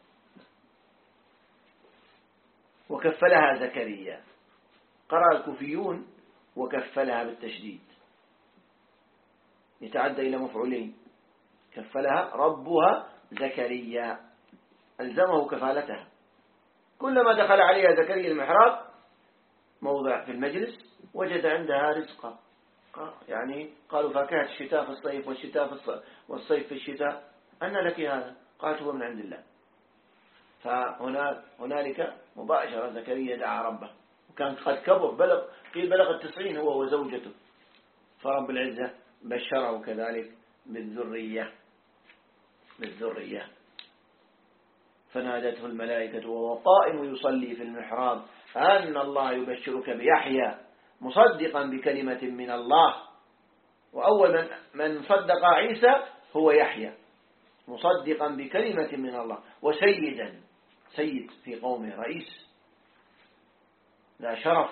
وكفلها زكريا. قرأ الكوفيون وكفلها بالتشديد، يتعدى إلى مفعولين. كفلها ربها زكريا، ألزمه كفالتها. كلما دخل عليها زكريا المحراب، موضع في المجلس، وجد عندها رزقا. يعني قالوا فاكهة الشتاء في الصيف والشتاء في الصيف والصيف في الشتاء، أن لك هذا؟ قالت هو من عند الله. فهنا هنالك مباشرة زكريا دعا ربه، وكان قد كبر، بلغ قيل بلغ التسعين هو وزوجته، فرب العزة بشره كذلك بالذرية بالذرية. فنادته الملائكة وهو قائم يصلي في المحراب أن الله يبشرك بيحيى مصدقا بكلمة من الله. وأول من, من صدق عيسى هو يحيى مصدقا بكلمة من الله وسيدا، سيد في قومه، رئيس لا شرف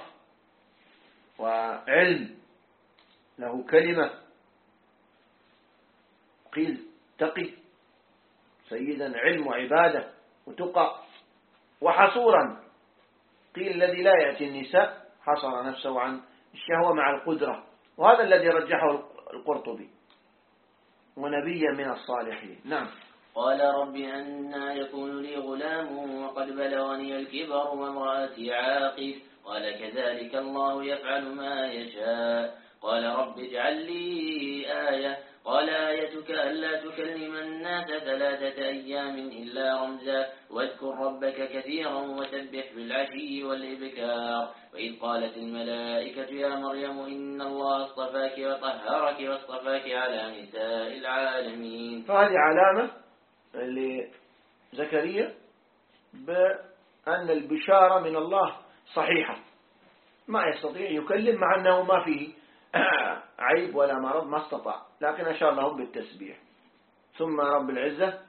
وعلم، له كلمة. قيل تقي، سيدا علم وعبادة وتقى. وحصورا، قيل الذي لا يأتي النساء، حصر نفسه عن الشهوة مع القدرة، وهذا الذي رجحه القرطبي. ونبيا من الصالحين. نعم. قال رب أنى يكون لي غلام وقد بلغني الكبر وامرأتي عاقر. قال كذلك الله يفعل ما يشاء. قال رب اجعل لي آية. قال آيتك ألا تكلم الناس ثلاثة أيام إلا رمزا واذكر ربك كثيرا وسبح بالعشي والإبكار. وإذ قالت الملائكة يا مريم إن الله اصطفاك وطهرك واصطفاك على نساء العالمين. فهذه علامة لزكريا بأن البشارة من الله صحيحة، ما يستطيع يكلم مع أنه ما فيه عيب ولا مرض، ما استطاع، لكن أشار لهم بالتسبيح. ثم رب العزة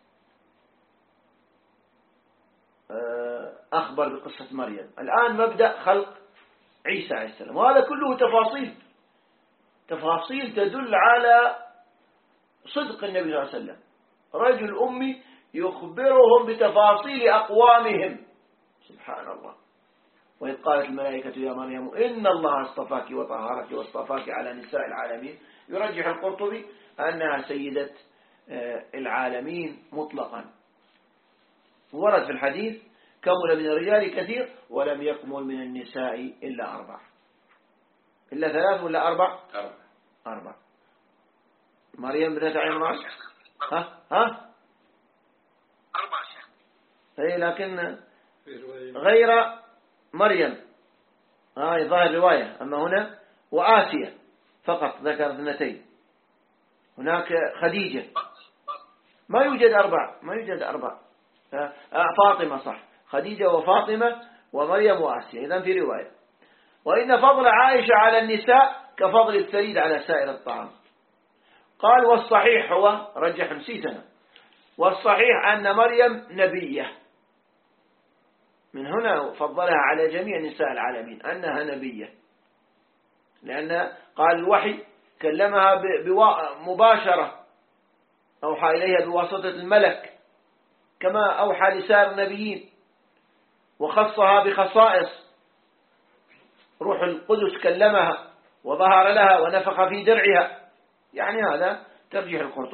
أخبر بقصة مريم. الآن مبدأ خلق عيسى عليه السلام، وهذا كله تفاصيل تفاصيل تدل على صدق النبي صلى الله عليه وسلم. رجل أمي يخبرهم بتفاصيل أقوامهم، سبحان الله. وإذ قالت الملائكة يا مريم إن الله اصطفاك وطهرك واصطفاك على نساء العالمين. يرجح القرطبي أنها سيدة العالمين مطلقا. ورد في الحديث كمل من الرجال كثير ولم يكمل من النساء إلا أربع. إلا ثلاث ولا أربع؟ أربع. أربع. مريم بنت عمران ها ها أربع شيخ. أي لكن غير مريم هاي ظاهر رواية، أما هنا وآسيا فقط ذكر اثنتين. هناك خديجة، ما يوجد أربع، ما يوجد أربع. فاطمة صح، خديجة وفاطمة ومريم وآسيا، إذن في رواية. وإن فضل عائشة على النساء كفضل الثريد على سائر الطعام. قال والصحيح هو رجح نسيتنا، والصحيح أن مريم نبية، من هنا فضلها على جميع نساء العالمين أنها نبية، لأن قال الوحي كلمها مباشرة، أوحى إليها بواسطة الملك كما أوحى لسائر النبيين، وخصها بخصائص. روح القدس كلمها وظهر لها ونفخ في درعها. يعني هذا ترجيح القرطبي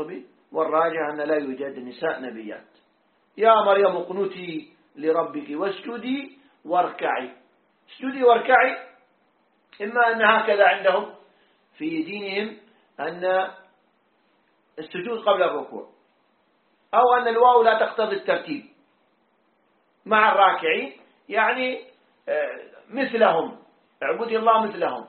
والراجع أن لا يوجد نساء نبيات. يا مريم اقنتي لربك واسجدي واركعي. اسجدي واركعي، إما أن هكذا عندهم في دينهم أن السجود قبل الركوع، أو أن الواو لا تقتضي الترتيب مع الراكعين، يعني مثلهم، اعبدي الله مثلهم،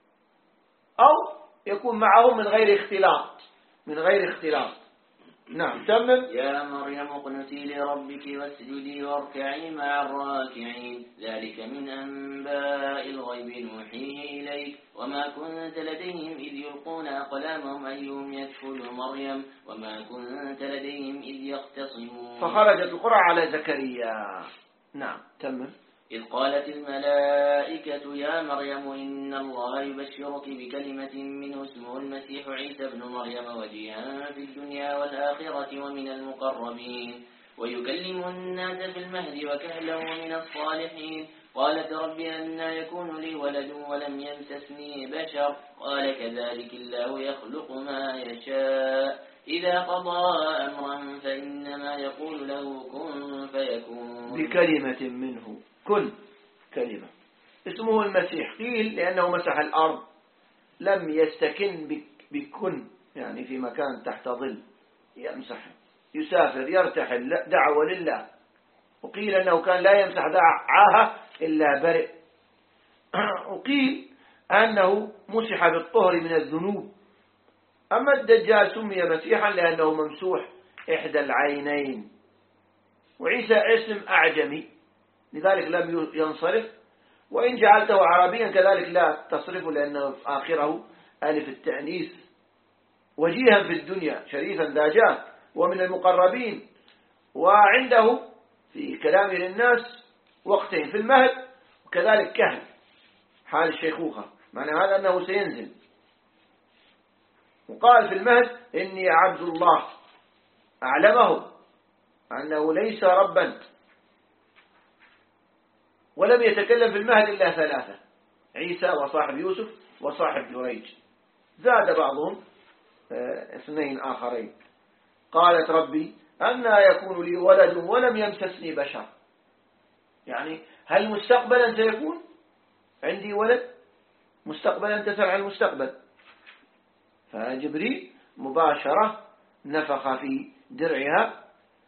أو يكون معهم من غير اختلاط من غير اختلاط. نعم تمم. يا مريم اقنتي لربك واسجدي واركعي مع الراكعين، ذلك من أنباء الغيب نوحيه إليك، وما كنت لديهم إذ يلقون أقلامهم أيهم يكفل مريم، وما كنت لديهم إذ يختصمون. فخرجت القرى على زكريا. نعم تمم. إذ قالت الملائكة يا مريم إن الله يبشرك بكلمة منه اسمه المسيح عيسى بن مريم وجيها في الدنيا والآخرة ومن المقربين ويكلم الناس في المهد وكهلا ومن الصالحين. قالت رب أنى يكون لي ولد ولم يمسسني بشر، قال كذلك الله يخلق ما يشاء، إذا قضى أمرا فإنما يقول له كن فيكون. بكلمة منه، كن كلمة. اسمه المسيح، قيل لأنه مسح الأرض، لم يستكن بكن يعني في مكان تحت ظل، يمسح، يسافر، يرتحل، دعوة لله. وقيل أنه كان لا يمسح دعاها إلا برئ. وقيل أنه مسح بالطهر من الذنوب. أما الدجال سمي مسيحا لأنه ممسوح إحدى العينين. وعيسى اسم أعجمي لذلك لم ينصرف، وإن جعلته عربيا كذلك لا تصرفه لأنه في آخره ألف التأنيث. وجيها في الدنيا شريفا ذا جاه ومن المقربين. وعنده في كلامه للناس وقتين، في المهد وكذلك كهل حال الشيخوخة، معنى هذا أنه سينزل. وقال في المهد إني عبد الله، أعلمه أنه ليس ربا، ولم يتكلم في المهد إلا ثلاثة: عيسى وصاحب يوسف وصاحب جريج، زاد بعضهم اثنين آخرين. قالت ربي أنى يكون لي ولد ولم يمسسني بشر، يعني هل مستقبلا سيكون عندي ولد؟ مستقبلا تسأل عن المستقبل. فجبريل مباشرة نفخ في درعها،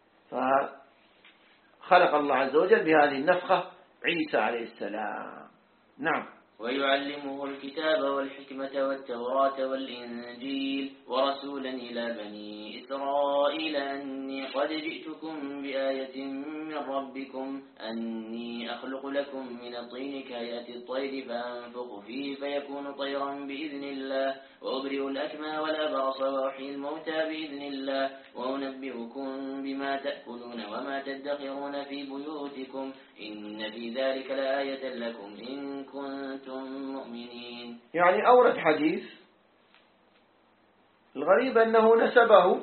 فخلق الله عز وجل بهذه النفخة عيسى عليه السلام. نعم. ويعلمه الكتاب والحكمة والتوراة والإنجيل ورسولا إلى بني إسرائيل أني قد جئتكم بآية من ربكم أني أخلق لكم من الطين كهيئة الطير فأنفخ فيه فيكون طيرا بإذن الله وأبرئ الأكمى والأبرص وأحيي الموتى بإذن الله وأنبئكم بما تأكلون وما تدخرون في بيوتكم إن في ذلك لآية لكم إن كنتم مؤمنين. يعني أورد حديث الغريب أنه نسبه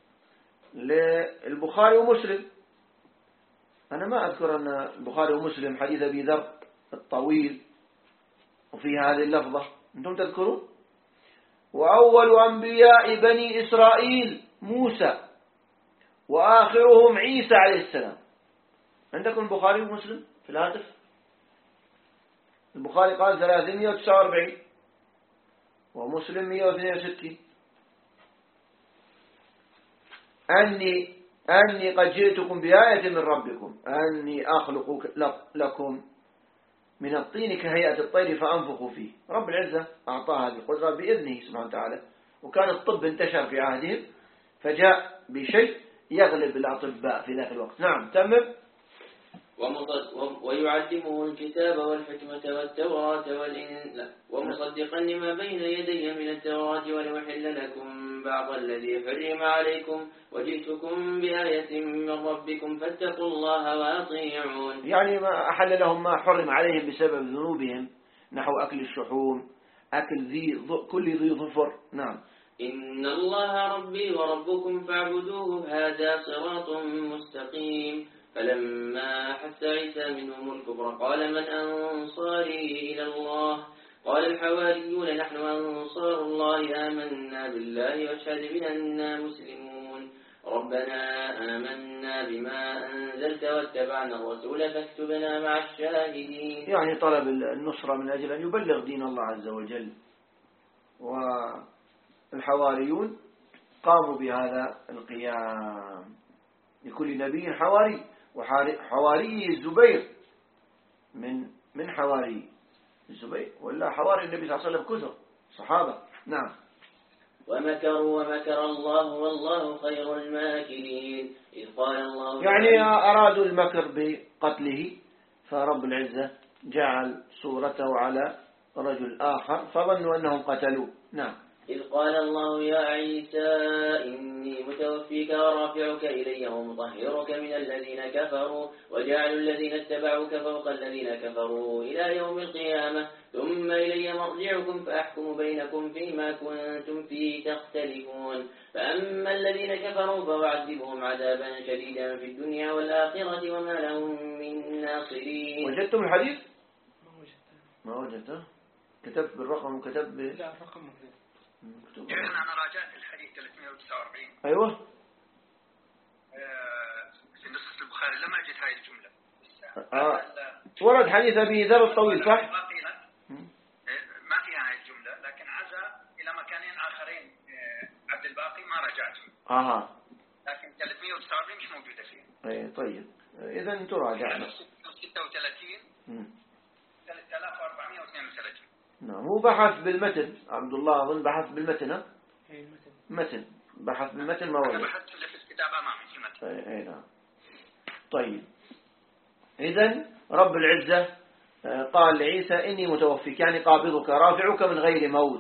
للبخاري ومسلم. أنا ما أذكر أن البخاري ومسلم حديث أبي ذر الطويل وفي هذه اللفظة، أنتم تذكرون؟ وأول أنبياء بني إسرائيل موسى وآخرهم عيسى عليه السلام. عندكم البخاري ومسلم في الهاتف؟ البخاري قال ثلاثمائة وتسعة وأربعين ومسلم مئة واثنين وستين. أني أني قد جئتكم بآية من ربكم أني أخلق لكم من الطين كهيئة الطير فأنفخ فيه. رب العزة أعطاه هذه القدرة بإذنه سبحانه وتعالى، وكان الطب انتشر في عهدهم فجاء بشيء يغلب الأطباء في ذاك الوقت. نعم تمم. ويعلمه الكتاب والحكمة والتوراة والإنجيل ومصدقا لما بين يديه من التوراة وليحل لكم بعض الذي حرم عليكم وجئتكم بآية من ربكم فاتقوا الله وأطيعون. يعني ما أحل لهم ما حرم عليهم بسبب ذنوبهم، نحو أكل الشحوم، أكل ذي كل ذي ظفر. نعم. إن الله ربي وربكم فاعبدوه هذا صراط مستقيم. فلما حس عيسى منهم الكفر قال من أنصاري إلى الله قال الحواريون نحن أنصار الله آمنا بالله واشهد بأننا مسلمون. ربنا آمنا بما أنزلت واتبعنا الرسول فاكتبنا مع الشاهدين. يعني طلب النصرة من أجل أن يبلغ دين الله عز وجل. والحواريون قاموا بهذا القيام، لكل نبي حواري، وحواري الزبير من من حواري الزبير، ولا حواري النبي صلى الله عليه وسلم كثر صحابة. نعم. ومكروا ومكر الله والله خير الماكرين. إذ قال الله يعني أرادوا المكر بقتله، فرب العزة جعل صورته على رجل آخر فظنوا أنهم قتلوه. نعم. إذ قال الله يا عيسى إني متوفيك ورافعك إلي ومطهرك من الذين كفروا وجعل الذين اتبعوك فوق الذين كفروا إلى يوم القيامة ثم إلي مرجعكم فأحكم بينكم فيما كنتم فيه تختلفون. فأما الذين كفروا فأعذبهم عذابا شديدا في الدنيا والآخرة وما لهم من ناصرين. وجدتم الحديث؟ ما وجدته. كتبت بالرقم وكتبت ب... لا رقم مكتوب. أنا راجعت الحديث ثلاثمائة وتسعة وأربعين. أيوة. في نص البخاري لم أجد هاي الجملة. آه. ورد حديث أبي ذر الطويل صح؟ ما فيها هاي الجملة، لكن عزى إلى مكانين آخرين عبد الباقي ما رجعته. آه. لكن ثلاثمائة وتسعة وأربعين مش موجودة فيه. أي طيب. إذا تراجعنا. ستة وثلاثين. ثلاثة آلاف وأربعمائة واثنين وثلاثين. نعم. هو بحث بالمتن، عبد الله أظن بحث بالمتن. ها؟ أي المتن. متن. بحث بالمتن ما وجد. أنا بحثت اللي في الكتاب أمامي في المتن. أي نعم. طيب. إذا رب العزة قال لعيسى إني متوفيك، يعني قابضك رافعك من غير موت.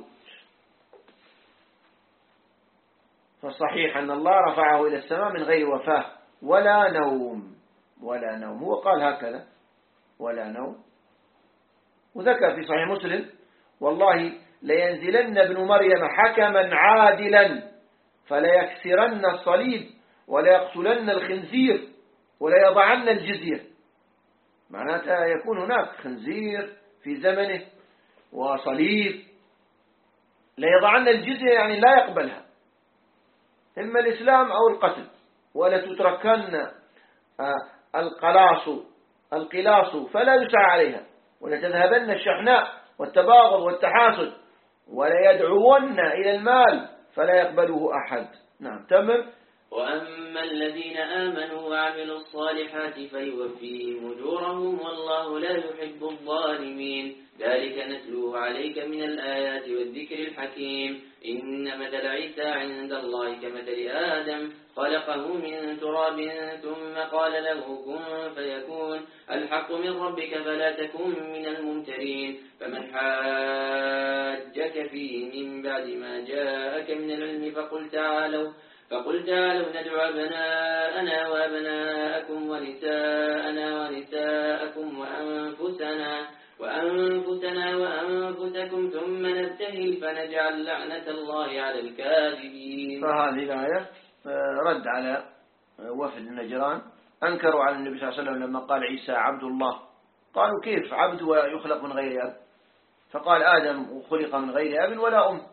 فالصحيح أن الله رفعه إلى السماء من غير وفاة ولا نوم. ولا نوم. هو قال هكذا ولا نوم. وذكر في صحيح مسلم والله لينزلن ابن مريم حكما عادلا فليكسرن الصليب وليقتلن الخنزير وليضعن الجزية. معناتها يكون هناك خنزير في زمنه وصليب. ليضعن الجزية يعني لا يقبلها، إما الإسلام أو القتل. ولا تتركن القلاص القلاص فلا يسعى عليها ولتذهبن الشحناء والتباغض والتحاسد وليدعون إلى المال فلا يقبله أحد. نعم. تمام. وأما الذين آمنوا وعملوا الصالحات فيوفيهم أجورهم والله لا يحب الظالمين. ذلك نتلوه عليك من الآيات والذكر الحكيم. إن مثل عيسى عند الله كمثل آدم خلقه من تراب ثم قال له كن فيكون. الحق من ربك فلا تكن من الممترين. فمن حاجك فيه من بعد ما جاءك من العلم فقل تعالوا فقل تعالوا ندعو أبناءنا وأبناءكم ونساءنا ونساءكم وأنفسنا وأنفسنا وأنفسكم ثم نبتهل فنجعل لعنة الله على الكاذبين. فهذه الآية رد على وفد النجران، أنكروا على النبي صلى الله عليه وسلم لما قال عيسى عبد الله. قالوا كيف عبد ويخلق من غير أب؟ فقال آدم خلق من غير أب ولا أم.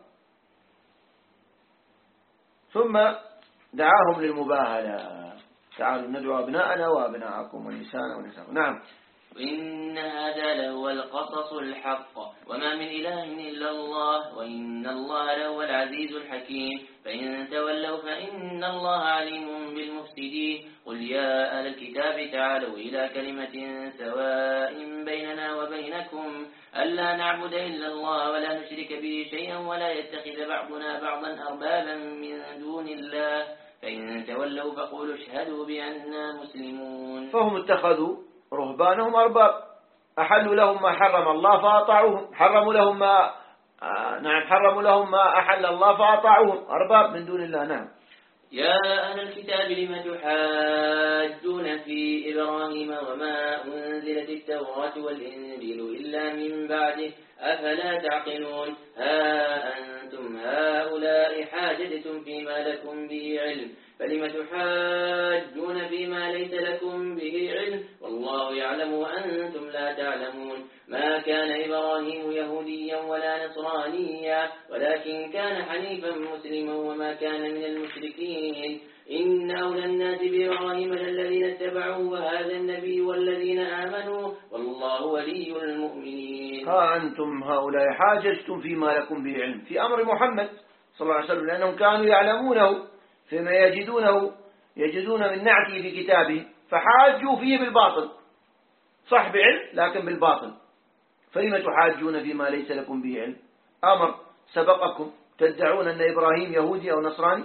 ثم دعاهم للمباهلة، تعالوا ندعو أبناءنا وأبناءكم ونساءنا ونساءكم. نعم. إن هذا لهو القصص الحق وما من إله إلا الله وإن الله لهو العزيز الحكيم. فإن تولوا فإن الله عليم بالمفسدين. قل يا أهل الكتاب تعالوا إلى كلمة سواء بيننا وبينكم ألا نعبد إلا الله ولا نشرك به شيئا ولا يتخذ بعضنا بعضا أربابا من دون الله فإن تولوا فقولوا اشهدوا بأننا مسلمون. فهم اتخذوا رهبانهم أرباب، أحلوا لهم ما حرم الله فأطاعوهم، حرموا لهم ما آه نعم حرموا لهم ما أحل الله فأطاعوهم، أرباب من دون الله. نعم. يا أهل الكتاب لم تحاجون في إبراهيم وما أنزلت التوراة والإنجيل إلا من بعده أفلا تعقلون. ها أنتم هؤلاء حاجدتم فيما لكم به علم فلم تحاجون فيما ليس لكم به علم والله يعلم وأنتم لا تعلمون. ما كان إبراهيم يهوديا ولا نصرانيا ولكن كان حنيفا مسلما وما كان من المشركين. إن أولى الناس بإبراهيم الذين اتبعوه وهذا النبي والذين آمنوا والله ولي المؤمنين. ها أنتم هؤلاء حاججتم فيما لكم به علم في أمر محمد صلى الله عليه وسلم، لأنهم كانوا يعلمونه فيما يجدونه يجدون من نعته في كتابه، فحاجوا فيه بالباطل، صح بعلم لكن بالباطل. فلما تحاجون فيما ليس لكم به علم؟ أمر سبقكم تدعون أن إبراهيم يهودي أو نصراني،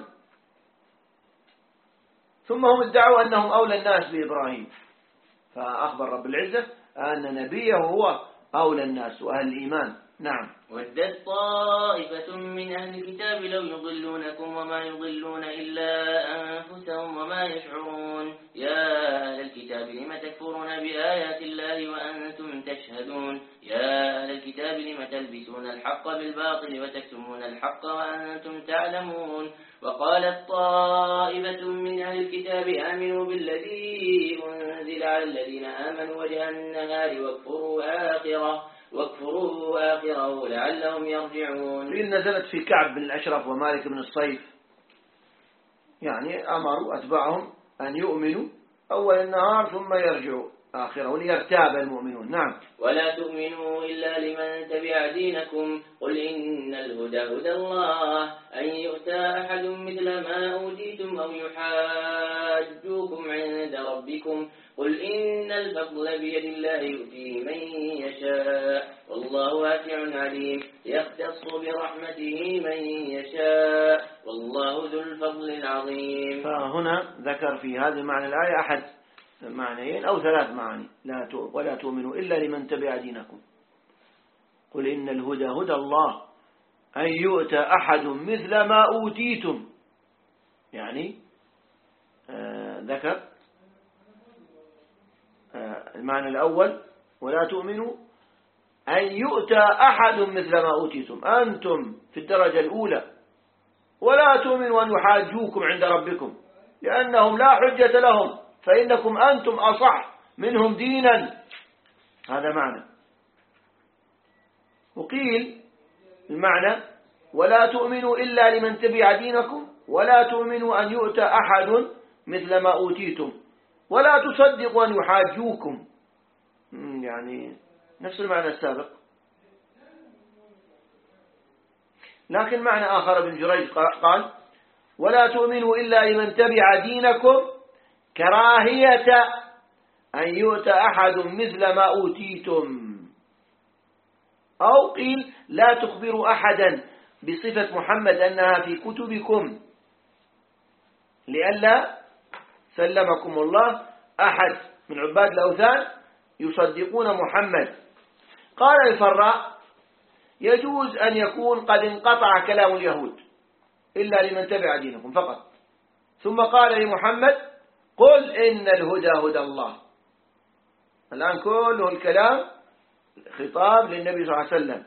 ثم هم ادعوا أنهم أولى الناس بإبراهيم، فأخبر رب العزة أن نبيه هو أولى الناس وأهل الإيمان. نعم. ودت طائفة من أهل الكتاب لو يضلونكم وما يضلون إلا أنفسهم وما يشعرون. يا أهل الكتاب لم تكفرون بآيات الله وأنتم تشهدون. يا أهل الكتاب لم تلبسون الحق بالباطل وتكتمون الحق وأنتم تعلمون. وقالت طائفة من أهل الكتاب آمنوا بالذي أنزل على الذين آمنوا وجه النهار واكفروا آخره واكفروا آخره لعلهم يرجعون. إن نزلت في كعب بن الأشرف ومالك بن الصيف، يعني أمروا أتباعهم أن يؤمنوا أول النهار ثم يرجعوا آخره ليرتاب المؤمنون. نعم. ولا تؤمنوا إلا لمن تبع دينكم قل إن الهدى هدى الله أن يؤتى أحد مثل ما أوتيتم أو يحاجوكم عند ربكم قل إن الفضل بيد الله يؤتيه من يشاء والله واسع عليم يختص برحمته من يشاء والله ذو الفضل العظيم. فهنا ذكر في هذه المعنى الآية أحد معنيين أو ثلاث معاني. لا ولا تؤمنوا إلا لمن تبع دينكم قل إن الهدى هدى الله أن يؤتى أحد مثل ما أوتيتم، يعني آه ذكر آه المعنى الأول ولا تؤمنوا أن يؤتى أحد مثل ما أوتيتم، أنتم في الدرجة الأولى، ولا تؤمنوا أن يحاجوكم عند ربكم لأنهم لا حجة لهم فإنكم أنتم أصح منهم دينا. هذا معنى. وقيل المعنى ولا تؤمنوا إلا لمن تبع دينكم ولا تؤمنوا أن يؤتى أحد مثل ما أوتيتم ولا تصدقوا أن يحاجوكم، يعني نفس المعنى السابق. لكن معنى آخر ابن جريج قال ولا تؤمنوا إلا لمن تبع دينكم كراهية أن يؤتى أحد مثل ما أوتيتم. أو قيل لا تخبروا أحدا بصفة محمد أنها في كتبكم لئلا سلمكم الله أحد من عباد الأوثان يصدقون محمد. قال الفراء يجوز أن يكون قد انقطع كلام اليهود إلا لمن تبع دينكم فقط، ثم قال لمحمد قل إن الهدى هدى الله. الآن كله الكلام خطاب للنبي صلى الله عليه وسلم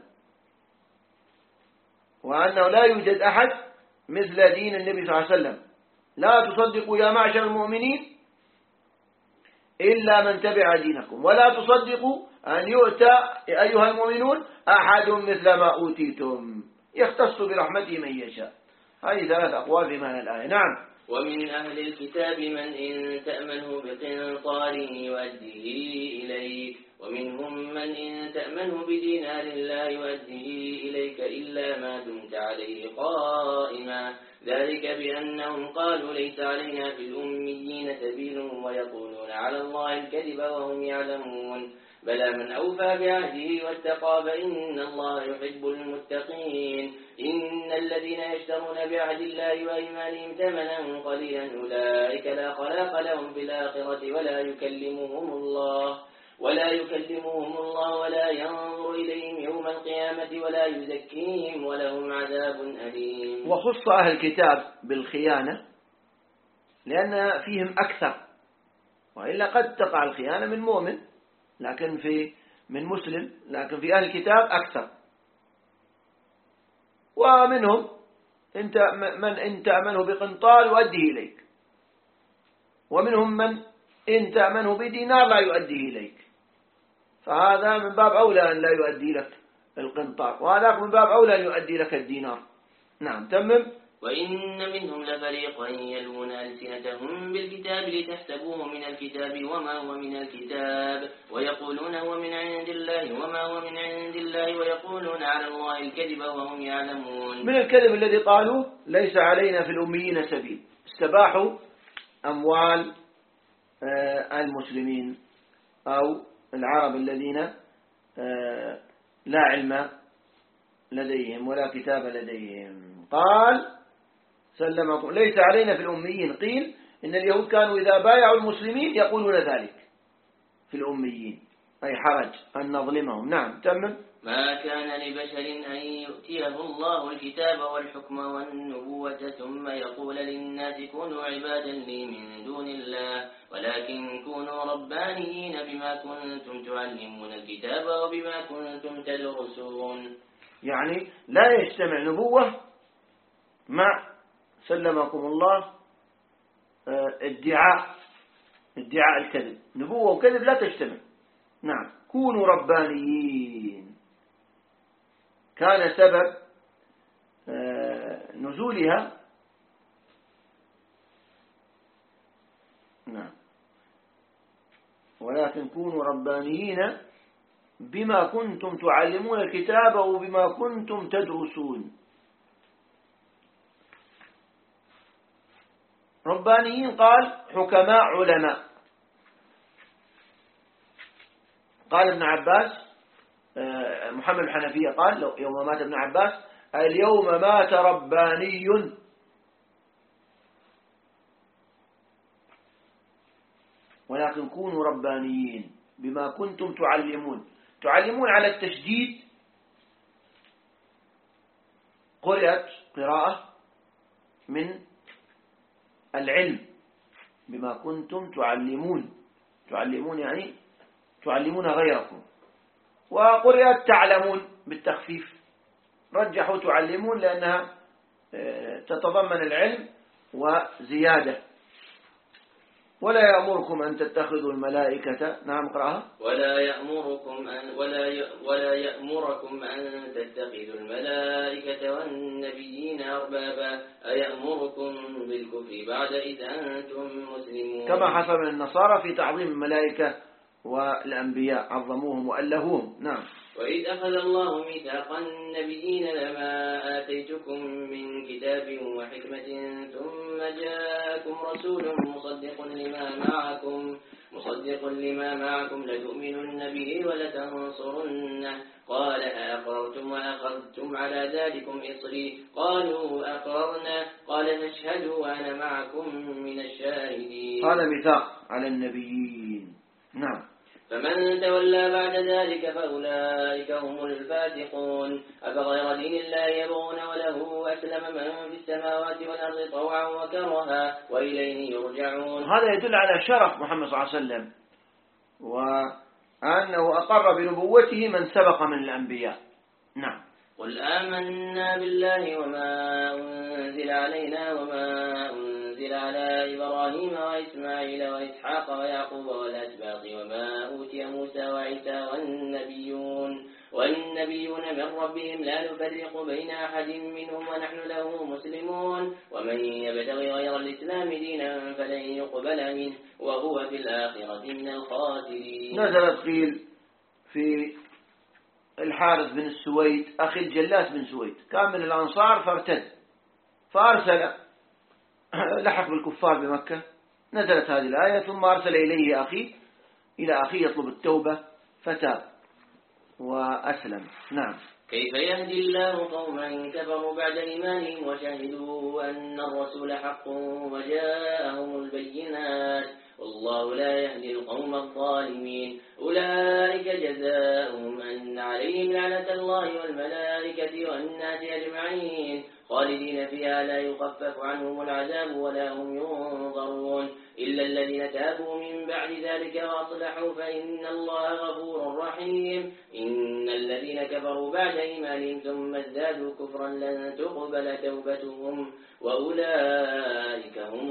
وأنه لا يوجد أحد مثل دين النبي صلى الله عليه وسلم. لا تصدقوا يا معشر المؤمنين إلا من تبع دينكم ولا تصدقوا أن يؤتى أيها المؤمنون أحد مثل ما أوتيتم يختص برحمته من يشاء. هذه ثلاث أقوال في معنى الآية. نعم. ومن أهل الكتاب من إن تأمنه بقنطار يؤديه إليك ومنهم من إن تأمنه بدينار لا يؤديه إليك إلا ما دمت عليه قائما ذلك بأنهم قالوا ليس علينا في الأميين سبيل ويقولون على الله الكذب وهم يعلمون بلى من أوفى بعهده واتقى فإن الله يحب المتقين. إن الذين يشترون بعهد الله وأيمانهم ثمنا قليلا أولئك لا خلاق لهم في الآخرة ولا يكلمهم الله ولا يكلمهم الله ولا ينظر إليهم يوم القيامة ولا يزكيهم ولهم عذاب أليم. وخص أهل الكتاب بالخيانة لأن فيهم أكثر، وإلا قد تقع الخيانة من مؤمن لكن في من مسلم، لكن في أهل الكتاب أكثر. ومنهم انت من إن تأمنه بقنطار يؤديه إليك، ومنهم من إن تأمنه بدينار لا يؤديه إليك، فهذا من باب أولى أن لا يؤدي لك القنطار، وهذاك من باب أولى أن يؤدي لك الدينار. نعم تمم. وإن منهم لفريقا يلوون ألسنتهم بالكتاب لتحسبوه من الكتاب وما هو من الكتاب ويقولون هو من عند الله وما هو من عند الله ويقولون على الله الكذب وهم يعلمون. من الكذب الذي قالوا ليس علينا في الأميين سبيل، استباحوا أموال المسلمين أو العرب الذين لا علم لديهم ولا كتاب لديهم. قال سلمكم ليس علينا في الأميين، قيل إن اليهود كانوا إذا بايعوا المسلمين يقولون ذلك في الأميين، أي حرج أن نظلمهم. نعم تمم. ما كان لبشر أن يؤتيه الله الكتاب والحكم والنبوة ثم يقول للناس كونوا عبادا لي من دون الله ولكن كونوا ربانيين بما كنتم تعلمون الكتاب وبما كنتم تدرسون. يعني لا يجتمع نبوة مع سلمكم الله ادعاء ادعاء الكذب، نبوة وكذب لا تجتمع. نعم كونوا ربانيين. كان سبب نزولها نعم ولكن كونوا ربانيين بما كنتم تعلمون الكتاب وبما كنتم تدرسون. ربانيين قال حكماء علماء. قال ابن عباس محمد الحنفية قال يوم مات ابن عباس اليوم مات رباني. ولكن كونوا ربانيين بما كنتم تعلمون. تعلمون على التشديد، قرأت قراءة من العلم بما كنتم تعلمون، تعلمون يعني تعلمون غيركم، وقرأت تعلمون بالتخفيف، رجحوا تعلمون لأنها تتضمن العلم وزيادة. ولا يأمركم أن تتخذوا الملائكة نعم قرأها ولا يأمركم أن ولا ولا يأمركم أن تتخذوا الملائكة والنبيين أربابا أيأمركم بالكفر بعد إذ أنتم مسلمون. كما حصل من النصارى في تعظيم الملائكة والأنبياء، عظموهم وألهوهم. نعم. وإذ أخذ الله ميثاق النبيين لما آتيتكم من كتاب وحكمة ثم جاءكم رسول مصدق لما معكم مصدق لما معكم لتؤمنن به ولتنصرنه قال أأقررتم وأخذتم على ذلكم إصري قالوا أقررنا قال فاشهدوا وأنا معكم من الشاهدين. هذا ميثاق على النبيين. نعم. فمن تولى بعد ذلك فأولئك هم الفاسقون. أفغير دين الله يبغون وله أسلم من في السماوات والأرض طوعا وكرها وإليه يرجعون. هذا يدل على شرف محمد صلى الله عليه وسلم وأنه أقر بنبوته من سبق من الأنبياء. نعم. قل آمنا بالله وما أنزل علينا وما أنزل على إبراهيم وإسماعيل وإسحاق ويعقوب والأسباط وما أوتي موسى وعيسى والنبيون والنبيون من ربهم لا نفرق بين أحد منهم ونحن له مسلمون ومن يبتغي غير الإسلام دينا فلن يقبل منه وهو في الآخرة من الخاسرين. نزلت قيل في الحارث بن السويد أخي الجلاس بن سويد، كان من الأنصار فارتد فأرسل لحق بالكفار بمكة، نزلت هذه الآية ثم أرسل إليه أخي إلى أخي يطلب التوبة فتاب وأسلم. نعم. كيف يهدي الله قوما كفروا بعد إيمانهم وشهدوا أن الرسول حق وجاءهم البينات والله لا يهدي القوم الظالمين. أولئك جزاؤهم أن عليهم لعنة الله والملائكة والناس أجمعين خالدين فيها لا يخفف عنهم العذاب ولا هم ينظرون إلا الذين تابوا من بعد ذلك وأصلحوا فإن الله غفور رحيم. إن الذين كفروا بعد إيمانهم ثم ازدادوا كفرا لن تقبل توبتهم وأولئك هم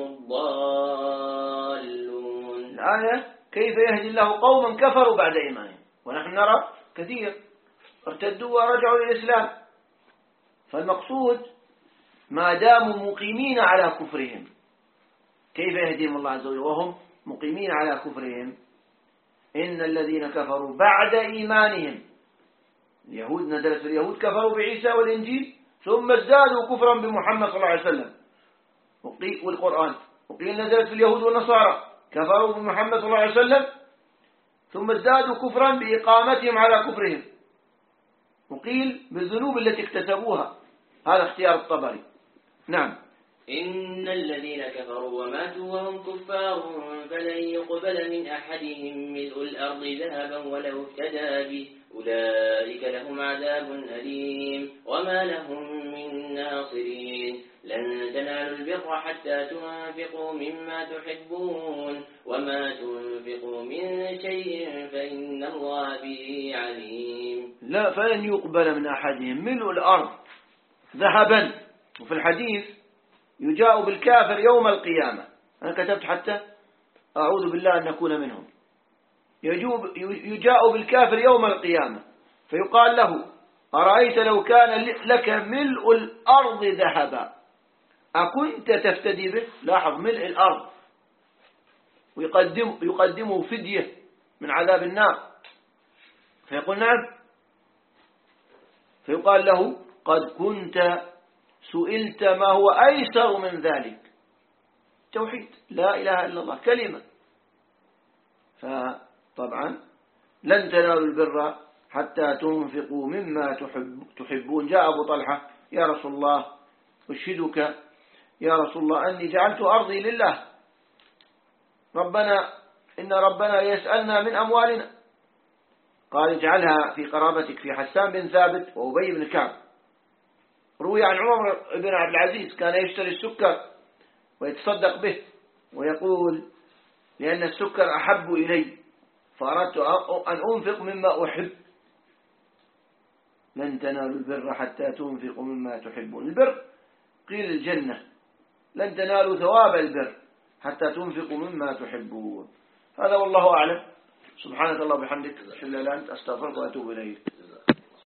الضالون. الآية كيف يهدي الله قوما كفروا بعد إيمانهم، ونحن نرى كثير ارتدوا ورجعوا للإسلام. فالمقصود ما داموا مقيمين على كفرهم، كيف يهديهم الله عز وجل وهم مقيمين على كفرهم؟ إن الذين كفروا بعد إيمانهم، اليهود ندرس اليهود كفروا بعيسى والإنجيل ثم ازدادوا كفرا بمحمد صلى الله عليه وسلم والقرآن. وقيل ندرس اليهود والنصارى كفروا بمحمد صلى الله عليه وسلم ثم ازدادوا كفرا بإقامتهم على كفرهم. وقيل بالذنوب التي اكتسبوها. هذا اختيار الطبري. نعم. إن الذين كفروا وماتوا وهم كفار فلن يقبل من أحدهم ملء الأرض ذهبا ولو افتدى به أولئك لهم عذاب أليم وما لهم من ناصرين. لن تنالوا البر حتى تنفقوا مما تحبون وما تنفقوا من شيء فإن الله به عليم. لا، فلن يقبل من أحدهم ملء الأرض ذهبا. وفي الحديث يجاء بالكافر يوم القيامة، أنا كتبت حتى أعوذ بالله أن نكون منهم. يجاء بالكافر يوم القيامة فيقال له أرأيت لو كان لك ملء الأرض ذهبا أكنت تفتدي به؟ لاحظ، ملء الأرض، ويقدم يقدمه فدية من عذاب النار. فيقول نعم، فيقال له قد كنت سئلت ما هو أيسر من ذلك. توحيد لا إله إلا الله كلمة. فطبعا لن تنالوا البر حتى تنفقوا مما تحب تحبون. جاء أبو طلحة يا رسول الله أشهدك يا رسول الله أني جعلت أرضي لله، ربنا إن ربنا يسألنا من أموالنا. قال اجعلها في قرابتك في حسان بن ثابت وأبي بن كعب. روي عن عمر بن عبد العزيز كان يشتري السكر ويتصدق به ويقول لأن السكر أحب إلي فأردت أن أنفق مما أحب. لن تنالوا البر حتى تنفقوا مما تحبون. البر قيل الجنة. لن تنالوا ثواب البر حتى تنفقوا مما تحبون. هذا والله أعلم. سبحانك الله وبحمدك أشهد أن لا إله إلا أنت أستغفرك وأتوب إليك.